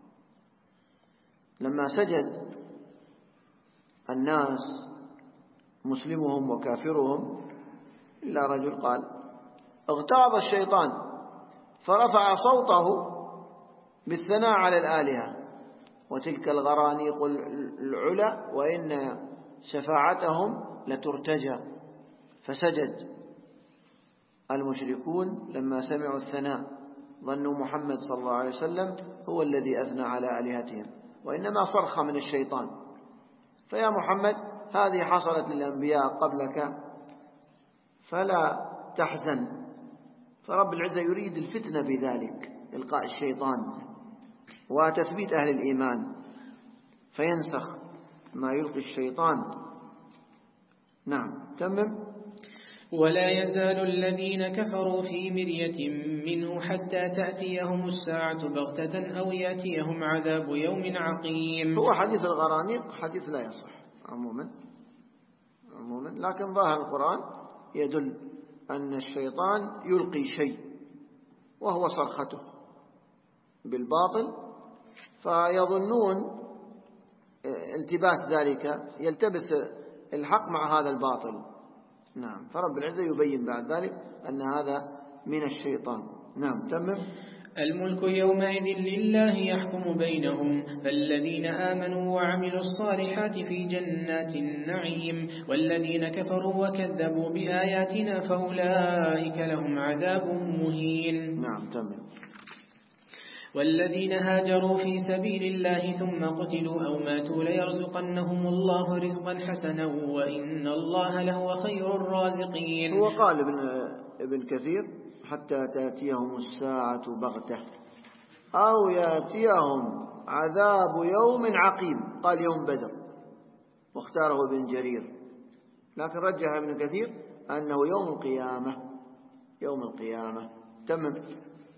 لما سجد الناس مسلمهم وكافرهم إلا رجل قال: اغتاظ الشيطان فرفع صوته بالثناء على الآلهة وتلك الغرانيق العلا وإن شفاعتهم لترتجى. فسجد المشركون لما سمعوا الثناء، ظنوا محمد صلى الله عليه وسلم هو الذي أثنى على آلهتهم، وإنما صرخة من الشيطان. فيا محمد هذه حصلت للأنبياء قبلك فلا تحزن. فرب العزة يريد الفتنة بذلك، إلقاء الشيطان وتثبيت أهل الإيمان، فينسخ ما يلقي الشيطان. نعم تمم. ولا يزال الذين كفروا في مرية منه حتى تأتيهم الساعة بغتة أو يأتيهم عذاب يوم عقيم. هو حديث الغرانيق حديث لا يصح عموما، لكن ظاهر القرآن يدل أن الشيطان يلقي شيء وهو صرخته بالباطل، فيظنون التباس ذلك، يلتبس الحق مع هذا الباطل. نعم، فرب العزة يبين بعد ذلك أن هذا من الشيطان. نعم تمام. الملك يومئذ لله يحكم بينهم، فالذين آمنوا وعملوا الصالحات في جنات النعيم، والذين كفروا وكذبوا بآياتنا فأولئك لهم عذاب مهين. نعم تمام. والذين هاجروا في سبيل الله ثم قتلوا أو ماتوا ليرزقنهم الله رزقا حسنا وإن الله لهو خير الرازقين. هو قال ابن كثير: حتى تأتيهم الساعة بغتة أو يأتيهم عذاب يوم عقيم. قال يوم بدر واختاره ابن جرير، لكن رجح ابن كثير أنه يوم القيامة. تمام.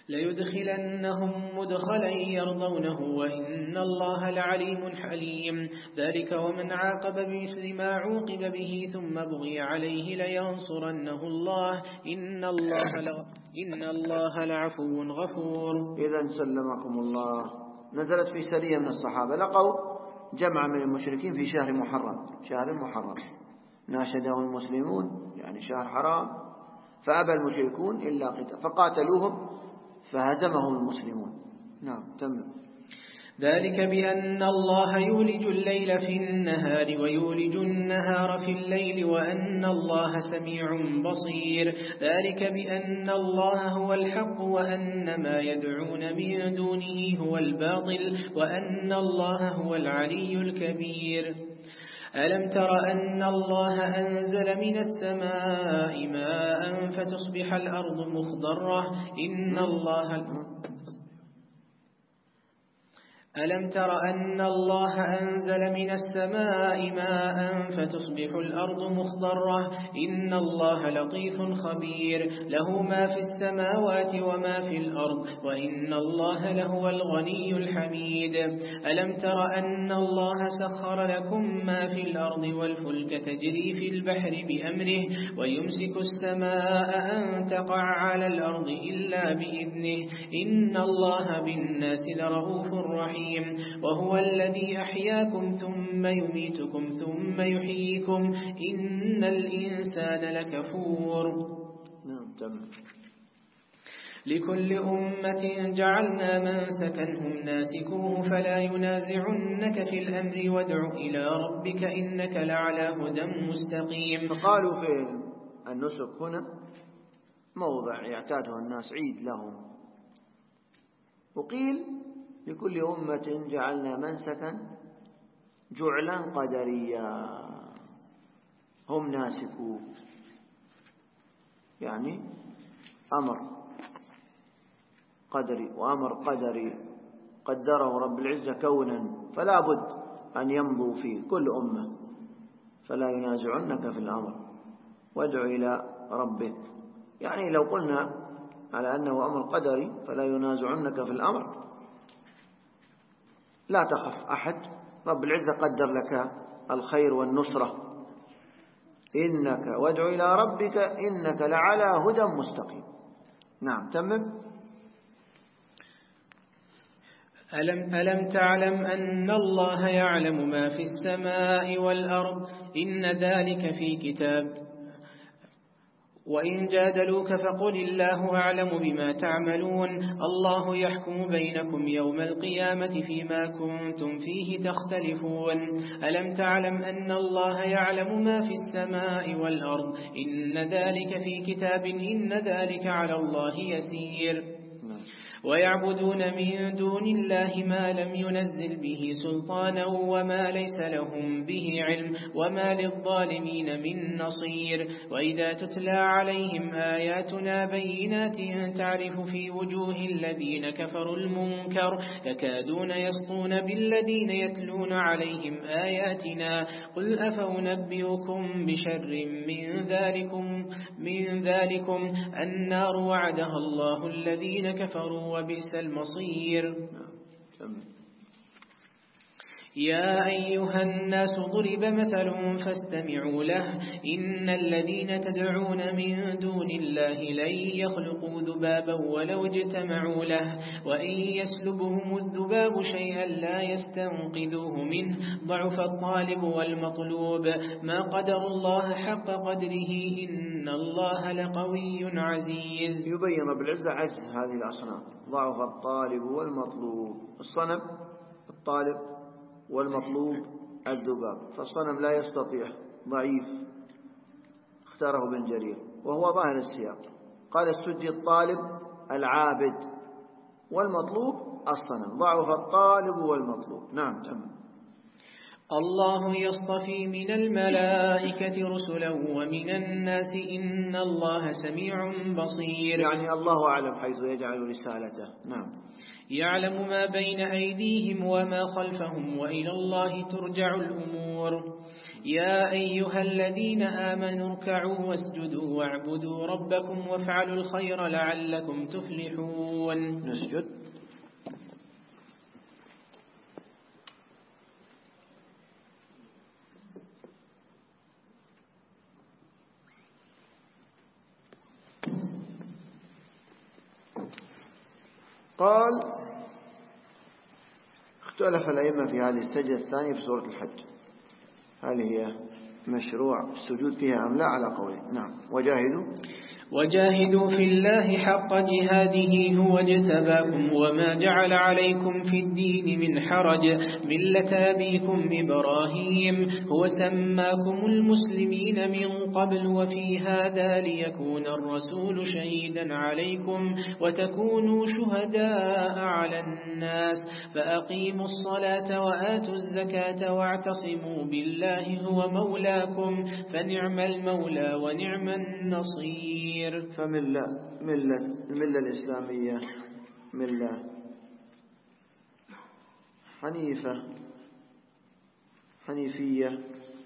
ليدخلنهم مدخلا يرضونه وإن الله لعليم حليم. ذلك ومن عاقب بمثل ما عوقب به ثم بغي عليه لينصرنه الله إن الله لعفو غفور. إذا سلمكم الله، نزلت في سرية من الصحابة لقوا جمع من المشركين في شهر محرم ناشدهم المسلمون، يعني شهر حرام، فأبى المشركون إلا قتال فقاتلوهم فهزمهم المسلمون. نعم تم. ذلك بأن الله يولج الليل في النهار ويولج النهار في الليل وأن الله سميع بصير. ذلك بأن الله هو الحق وأن ما يدعون من دونه هو الباطل وأن الله هو العلي الكبير. ألم تر أن الله أنزل من السماء ماء فتصبح الأرض مخضرة ألم تر أن الله أنزل من السماء ماء فتصبح الأرض مخضرة إن الله لطيف خبير. له ما في السماوات وما في الأرض وإن الله لهو الغني الحميد. ألم تر أن الله سخر لكم ما في الأرض والفلك تجري في البحر بأمره ويمسك السماء أن تقع على الأرض إلا بإذنه إن الله بالناس لرؤوف رحيم. وهو الذي أحياكم ثم يميتكم ثم يحييكم إن الإنسان لكفور. نعم تم. لكل أمة جعلنا منسكا هم ناسكوه فلا ينازعنك في الأمر وادع إلى ربك إنك لعلى هدى مستقيم. فقالوا في النسك هنا موضع يعتاده الناس عيد لهم، وقيل لكل أمة جعلنا منسكا جعلا قدريا هم ناسكوه، يعني أمر قدري وأمر قدري قدره رب العزة كونا فلا بد أن يمضوا فيه كل أمة، فلا ينازعنك في الأمر وادع إلى ربك. يعني لو قلنا على أنه أمر قدري فلا ينازعنك في الأمر لا تخف أحد، رب العزة قدر لك الخير والنصرة إنك وادع إلى ربك إنك لعلى هدى مستقيم. نعم تمم. ألم تعلم أن الله يعلم ما في السماء والأرض إن ذلك في كتاب وإن جادلوك فقل الله أعلم بما تعملون الله يحكم بينكم يوم القيامة فيما كنتم فيه تختلفون. ألم تعلم أن الله يعلم ما في السماء والأرض إن ذلك في كتاب إن ذلك على الله يسير. ويعبدون من دون الله ما لم ينزل به سلطانا وما ليس لهم به علم وما للظالمين من نصير. وإذا تتلى عليهم آياتنا بينات تعرف في وجوه الذين كفروا المنكر يكادون يسطون بالذين يتلون عليهم آياتنا قل أفأنبئكم بشر من ذلكم النار وعدها الله الذين كفروا وبئس المصير. يا أيها الناس ضرب مثل فاستمعوا له إن الذين تدعون من دون الله لن يخلقوا ذبابا ولو اجتمعوا له وإن يسلبهم الذباب شيئا لا يستنقذوه منه ضعف الطالب والمطلوب ما قدر الله حق قدره إن الله لقوي عزيز. يبين بالعزة عجز هذه الأصنام، ضعف الطالب والمطلوب، الصنم الطالب والمطلوب الذباب، فالصنم لا يستطيع ضعيف اختاره بن جرير وهو ظاهر السياق. قال السدي الطالب العابد والمطلوب الصنم، ضعف الطالب والمطلوب. نعم تم. الله يصطفي من الملائكة رسلا ومن الناس إن الله سميع بصير. يعني الله أعلم حيث يجعل رسالته. نعم. يعلم ما بين أيديهم وما خلفهم وإلى الله ترجع الأمور. يا أيها الذين آمنوا اركعوا واسجدوا واعبدوا ربكم وافعلوا الخير لعلكم تفلحون. نسجد. قال اختلف الأئمة في هذه السجدة الثانية في سورة الحج، هل هي مشروع السجود فيها أم لا؟ على قولين. نعم. وجاهدوا في الله حق جهاده هو اجتباكم وما جعل عليكم في الدين من حرج ملة أبيكم إبراهيم هو سماكم المسلمين من قبل وفي هذا ليكون الرسول شهيدا عليكم وتكونوا شهداء على الناس فأقيموا الصلاة وآتوا الزكاة واعتصموا بالله هو مولاكم فنعم المولى ونعم النصير. الملة الإسلامية ملة حنيفية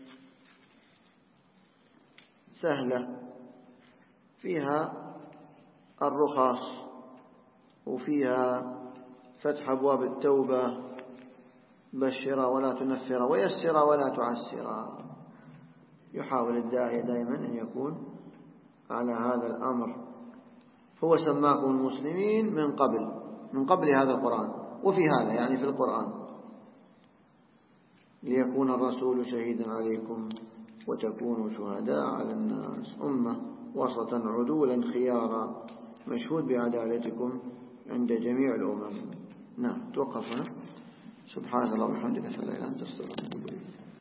سهلة فيها الرخص وفيها فتح أبواب التوبة، بشر ولا تنفر ويسر ولا تعسر. يحاول الداعية دائما أن يكون على هذا الأمر. هو سماكم المسلمين من قبل هذا القرآن وفي هذا يعني في القرآن ليكون الرسول شهيدا عليكم وتكونوا شهداء على الناس أمة وسطا عدولا خيارا مشهود بعدالتكم عند جميع الأمم. نعم. توقف هنا. سبحان الله وبحمدك أشهد أن لا إله إلا أنت أستغفرك.